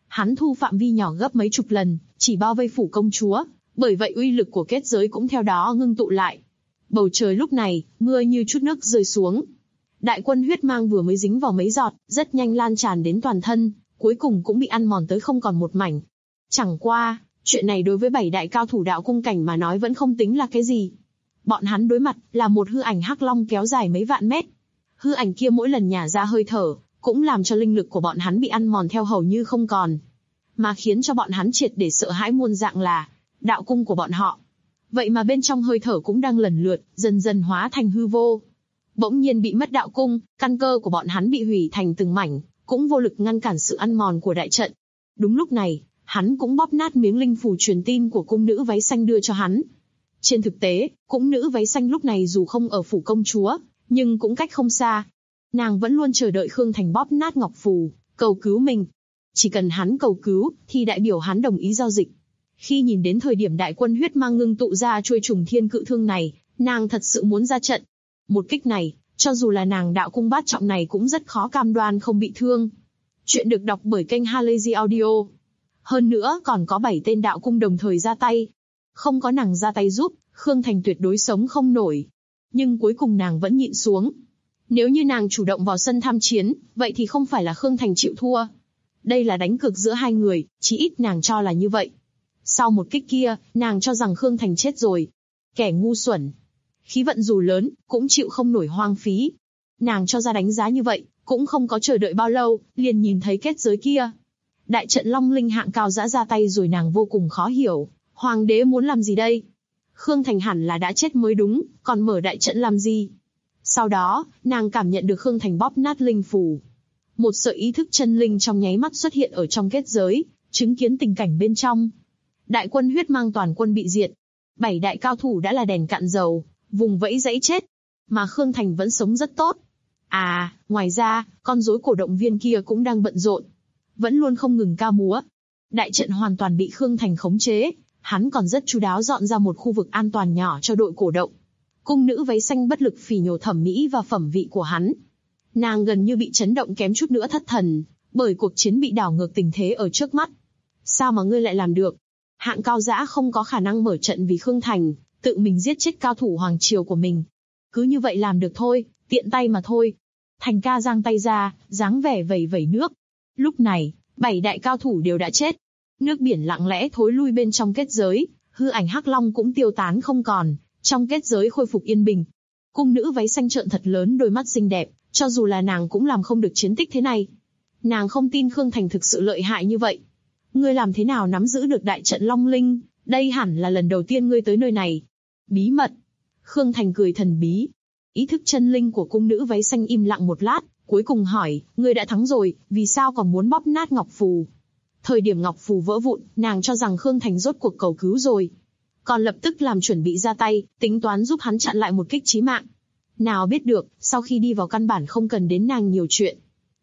Hắn thu phạm vi nhỏ gấp mấy chục lần, chỉ bao vây phủ công chúa, bởi vậy uy lực của kết giới cũng theo đó ngưng tụ lại. Bầu trời lúc này, mưa như chút nước rơi xuống. Đại quân huyết mang vừa mới dính vào mấy giọt, rất nhanh lan tràn đến toàn thân, cuối cùng cũng bị ăn mòn tới không còn một mảnh. Chẳng qua, chuyện này đối với 7 đại cao thủ đạo cung cảnh mà nói vẫn không tính là cái gì. Bọn hắn đối mặt là một hư ảnh hắc long kéo dài mấy vạn mét. Hư ảnh kia mỗi lần nhả ra hơi thở, cũng làm cho linh lực của bọn hắn bị ăn mòn theo hầu như không còn. Mà khiến cho bọn hắn triệt để sợ hãi muôn dạng là đạo cung của bọn họ. Vậy mà bên trong hơi thở cũng đang lần lượt, dần dần hóa thành hư vô. Bỗng nhiên bị mất đạo cung, căn cơ của bọn hắn bị hủy thành từng mảnh, cũng vô lực ngăn cản sự ăn mòn của đại trận. Đúng lúc này, hắn cũng bóp nát miếng linh phù truyền tin của cung nữ váy xanh đưa cho hắn. Trên thực tế, cung nữ váy xanh lúc này dù không ở phủ công chúa, nhưng cũng cách không xa. Nàng vẫn luôn chờ đợi Khương Thành bóp nát ngọc phù, cầu cứu mình. Chỉ cần hắn cầu cứu, thì đại biểu hắn đồng ý giao dịch. Khi nhìn đến thời điểm đại quân huyết mang ngưng tụ ra chuôi trùng thiên cự thương này, nàng thật sự muốn ra trận. Một kích này, cho dù là nàng đạo cung bát trọng này cũng rất khó cam đoan không bị thương. Chuyện được đọc bởi kênh Halazy Audio. Hơn nữa còn có 7 tên đạo cung đồng thời ra tay. Không có nàng ra tay giúp, Khương Thành tuyệt đối sống không nổi. Nhưng cuối cùng nàng vẫn nhịn xuống. Nếu như nàng chủ động vào sân tham chiến, vậy thì không phải là Khương Thành chịu thua. Đây là đánh cược giữa hai người, chí ít nàng cho là như vậy. Sau một kích kia, nàng cho rằng Khương Thành chết rồi. Kẻ ngu xuẩn. Khí vận dù lớn, cũng chịu không nổi hoang phí. Nàng cho ra đánh giá như vậy, cũng không có chờ đợi bao lâu, liền nhìn thấy kết giới kia. Đại trận Long Linh hạng cao dã ra tay rồi, nàng vô cùng khó hiểu. Hoàng đế muốn làm gì đây? Khương Thành hẳn là đã chết mới đúng, còn mở đại trận làm gì? Sau đó, nàng cảm nhận được Khương Thành bóp nát linh phù. Một sợi ý thức chân linh trong nháy mắt xuất hiện ở trong kết giới, chứng kiến tình cảnh bên trong. Đại quân huyết mang toàn quân bị diệt. 7 đại cao thủ đã là đèn cạn dầu, vùng vẫy dãy chết. Mà Khương Thành vẫn sống rất tốt. Ngoài ra, con rối cổ động viên kia cũng đang bận rộn. Vẫn luôn không ngừng ca múa. Đại trận hoàn toàn bị Khương Thành khống chế. Hắn còn rất chu đáo dọn ra một khu vực an toàn nhỏ cho đội cổ động. Cung nữ váy xanh bất lực phỉ nhổ thẩm mỹ và phẩm vị của hắn. Nàng gần như bị chấn động kém chút nữa thất thần, bởi cuộc chiến bị đảo ngược tình thế ở trước mắt. Sao mà ngươi lại làm được? Hạng cao dã không có khả năng mở trận vì Khương Thành, tự mình giết chết cao thủ hoàng triều của mình. Cứ như vậy làm được thôi, tiện tay mà thôi. Thành ca giang tay ra, dáng vẻ vẩy vẩy nước. Lúc này, 7 đại cao thủ đều đã chết. Nước biển lặng lẽ thối lui bên trong kết giới, hư ảnh hắc long cũng tiêu tán không còn, trong kết giới khôi phục yên bình. Cung nữ váy xanh trợn thật lớn đôi mắt xinh đẹp, cho dù là nàng cũng làm không được chiến tích thế này. Nàng không tin Khương Thành thực sự lợi hại như vậy. Ngươi làm thế nào nắm giữ được đại trận Long Linh? Đây hẳn là lần đầu tiên ngươi tới nơi này. Bí mật. Khương Thành cười thần bí. Ý thức chân linh của cung nữ váy xanh im lặng một lát, cuối cùng hỏi, ngươi đã thắng rồi, vì sao còn muốn bóp nát ngọc phù? Thời điểm ngọc phù vỡ vụn, nàng cho rằng Khương Thành rốt cuộc cầu cứu rồi. Còn lập tức làm chuẩn bị ra tay, tính toán giúp hắn chặn lại một kích chí mạng. Nào biết được, sau khi đi vào căn bản không cần đến nàng nhiều chuyện.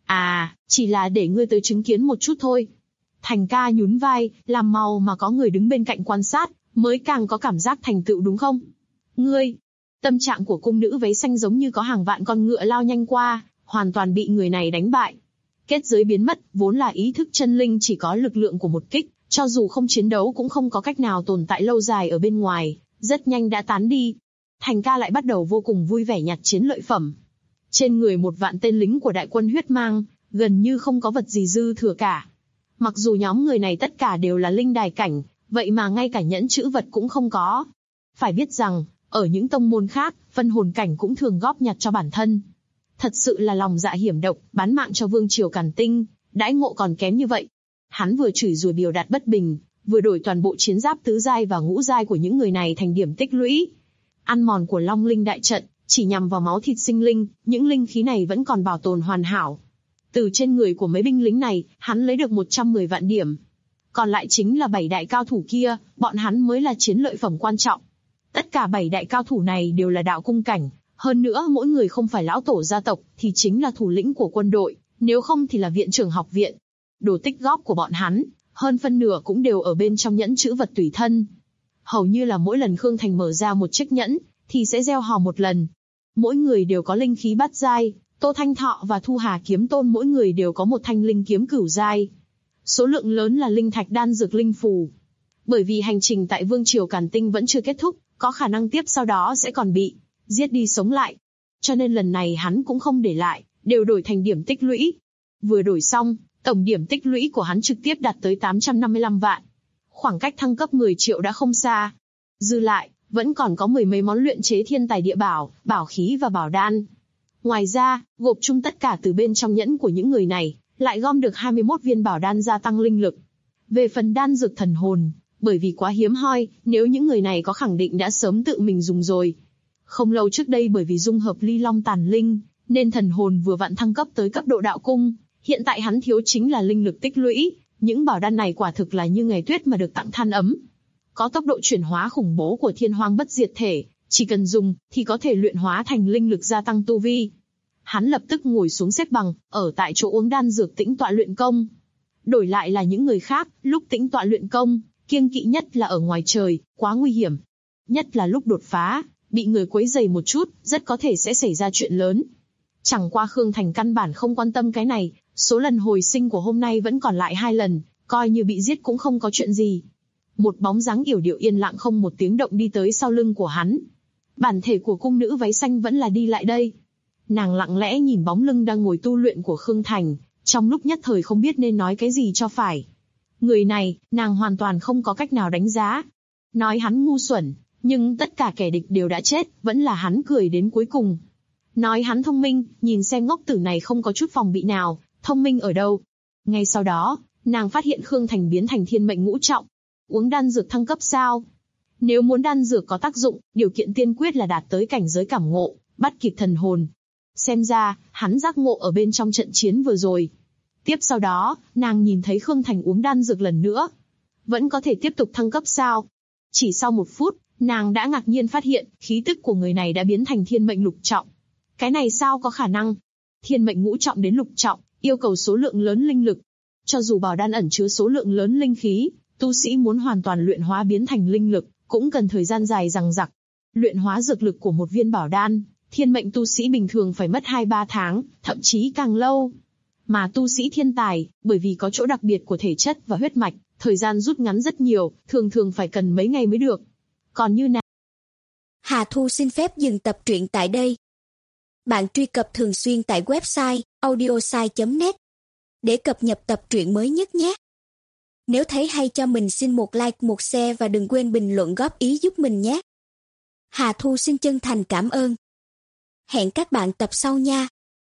Chỉ là để ngươi tới chứng kiến một chút thôi. Thành ca nhún vai, làm màu mà có người đứng bên cạnh quan sát, mới càng có cảm giác thành tựu đúng không? Ngươi, tâm trạng của cung nữ váy xanh giống như có hàng vạn con ngựa lao nhanh qua, hoàn toàn bị người này đánh bại. Kết giới biến mất, vốn là ý thức chân linh chỉ có lực lượng của một kích, cho dù không chiến đấu cũng không có cách nào tồn tại lâu dài ở bên ngoài, rất nhanh đã tán đi. Thành ca lại bắt đầu vô cùng vui vẻ nhặt chiến lợi phẩm. Trên người 1 vạn tên lính của đại quân huyết mang, gần như không có vật gì dư thừa cả. Mặc dù nhóm người này tất cả đều là linh đài cảnh, vậy mà ngay cả nhẫn chữ vật cũng không có. Phải biết rằng, ở những tông môn khác, phân hồn cảnh cũng thường góp nhặt cho bản thân. Thật sự là lòng dạ hiểm độc, bán mạng cho vương triều Càn Tinh, đãi ngộ còn kém như vậy. Hắn vừa chửi rủa biểu đạt bất bình, vừa đổi toàn bộ chiến giáp tứ giai và ngũ giai của những người này thành điểm tích lũy. Ăn mòn của Long Linh đại trận, chỉ nhằm vào máu thịt sinh linh, những linh khí này vẫn còn bảo tồn hoàn hảo. Từ trên người của mấy binh lính này, hắn lấy được 110 vạn điểm. Còn lại chính là 7 đại cao thủ kia, bọn hắn mới là chiến lợi phẩm quan trọng. Tất cả 7 đại cao thủ này đều là đạo cung cảnh, hơn nữa mỗi người không phải lão tổ gia tộc, thì chính là thủ lĩnh của quân đội, nếu không thì là viện trưởng học viện. Đồ tích góp của bọn hắn, hơn phân nửa cũng đều ở bên trong nhẫn chữ vật tùy thân. Hầu như là mỗi lần Khương Thành mở ra một chiếc nhẫn, thì sẽ gieo hò một lần. Mỗi người đều có linh khí bát giai, Tô Thanh Thọ và Thu Hà Kiếm Tôn mỗi người đều có một thanh linh kiếm cửu giai. số lượng lớn là linh thạch đan dược linh phù. Bởi vì hành trình tại Vương triều Càn Tinh vẫn chưa kết thúc, có khả năng tiếp sau đó sẽ còn bị giết đi sống lại. Cho nên lần này hắn cũng không để lại, đều đổi thành điểm tích lũy. Vừa đổi xong, tổng điểm tích lũy của hắn trực tiếp đạt tới 855 vạn. Khoảng cách thăng cấp 10 triệu đã không xa. Dư lại, vẫn còn có mười mấy món luyện chế thiên tài địa bảo, bảo khí và bảo đan. Ngoài ra, gộp chung tất cả từ bên trong nhẫn của những người này, lại gom được 21 viên bảo đan gia tăng linh lực. Về phần đan dược thần hồn, bởi vì quá hiếm hoi, nếu những người này có khẳng định đã sớm tự mình dùng rồi. Không lâu trước đây bởi vì dung hợp ly long tàn linh, nên thần hồn vừa vặn thăng cấp tới cấp độ đạo cung. Hiện tại hắn thiếu chính là linh lực tích lũy, những bảo đan này quả thực là như ngày tuyết mà được tặng than ấm. Có tốc độ chuyển hóa khủng bố của thiên hoang bất diệt thể, chỉ cần dùng thì có thể luyện hóa thành linh lực gia tăng tu vi. Hắn lập tức ngồi xuống xếp bằng, ở tại chỗ uống đan dược tĩnh tọa luyện công. Đổi lại là những người khác, lúc tĩnh tọa luyện công, kiêng kỵ nhất là ở ngoài trời, quá nguy hiểm. Nhất là lúc đột phá, bị người quấy rầy một chút, rất có thể sẽ xảy ra chuyện lớn. Chẳng qua Khương Thành căn bản không quan tâm cái này, số lần hồi sinh của hôm nay vẫn còn lại 2 lần, coi như bị giết cũng không có chuyện gì. Một bóng dáng yểu điệu yên lặng không một tiếng động đi tới sau lưng của hắn. Bản thể của cung nữ váy xanh vẫn là đi lại đây. Nàng lặng lẽ nhìn bóng lưng đang ngồi tu luyện của Khương Thành, trong lúc nhất thời không biết nên nói cái gì cho phải. Người này, nàng hoàn toàn không có cách nào đánh giá. Nói hắn ngu xuẩn, nhưng tất cả kẻ địch đều đã chết, vẫn là hắn cười đến cuối cùng. Nói hắn thông minh, nhìn xem ngốc tử này không có chút phòng bị nào, thông minh ở đâu. Ngay sau đó, nàng phát hiện Khương Thành biến thành thiên mệnh ngũ trọng. Uống đan dược thăng cấp sao? Nếu muốn đan dược có tác dụng, điều kiện tiên quyết là đạt tới cảnh giới cảm ngộ, bắt kịp thần hồn. Xem ra, hắn giác ngộ ở bên trong trận chiến vừa rồi. Tiếp sau đó, nàng nhìn thấy Khương Thành uống đan dược lần nữa. Vẫn có thể tiếp tục thăng cấp sao? Chỉ sau 1 phút, nàng đã ngạc nhiên phát hiện, khí tức của người này đã biến thành thiên mệnh lục trọng. Cái này sao có khả năng? Thiên mệnh ngũ trọng đến lục trọng, yêu cầu số lượng lớn linh lực. Cho dù bảo đan ẩn chứa số lượng lớn linh khí, tu sĩ muốn hoàn toàn luyện hóa biến thành linh lực, cũng cần thời gian dài dằng dặc. Luyện hóa dược lực của một viên bảo đan, thiên mệnh tu sĩ bình thường phải mất 2-3 tháng, thậm chí càng lâu. Mà tu sĩ thiên tài, bởi vì có chỗ đặc biệt của thể chất và huyết mạch, thời gian rút ngắn rất nhiều, thường thường phải cần mấy ngày mới được. Còn như nào? Hà Thu xin phép dừng tập truyện tại đây. Bạn truy cập thường xuyên tại website audiosai.net để cập nhật tập truyện mới nhất nhé. Nếu thấy hay cho mình xin một like, một share và đừng quên bình luận góp ý giúp mình nhé. Hà Thu xin chân thành cảm ơn. Hẹn các bạn tập sau nha.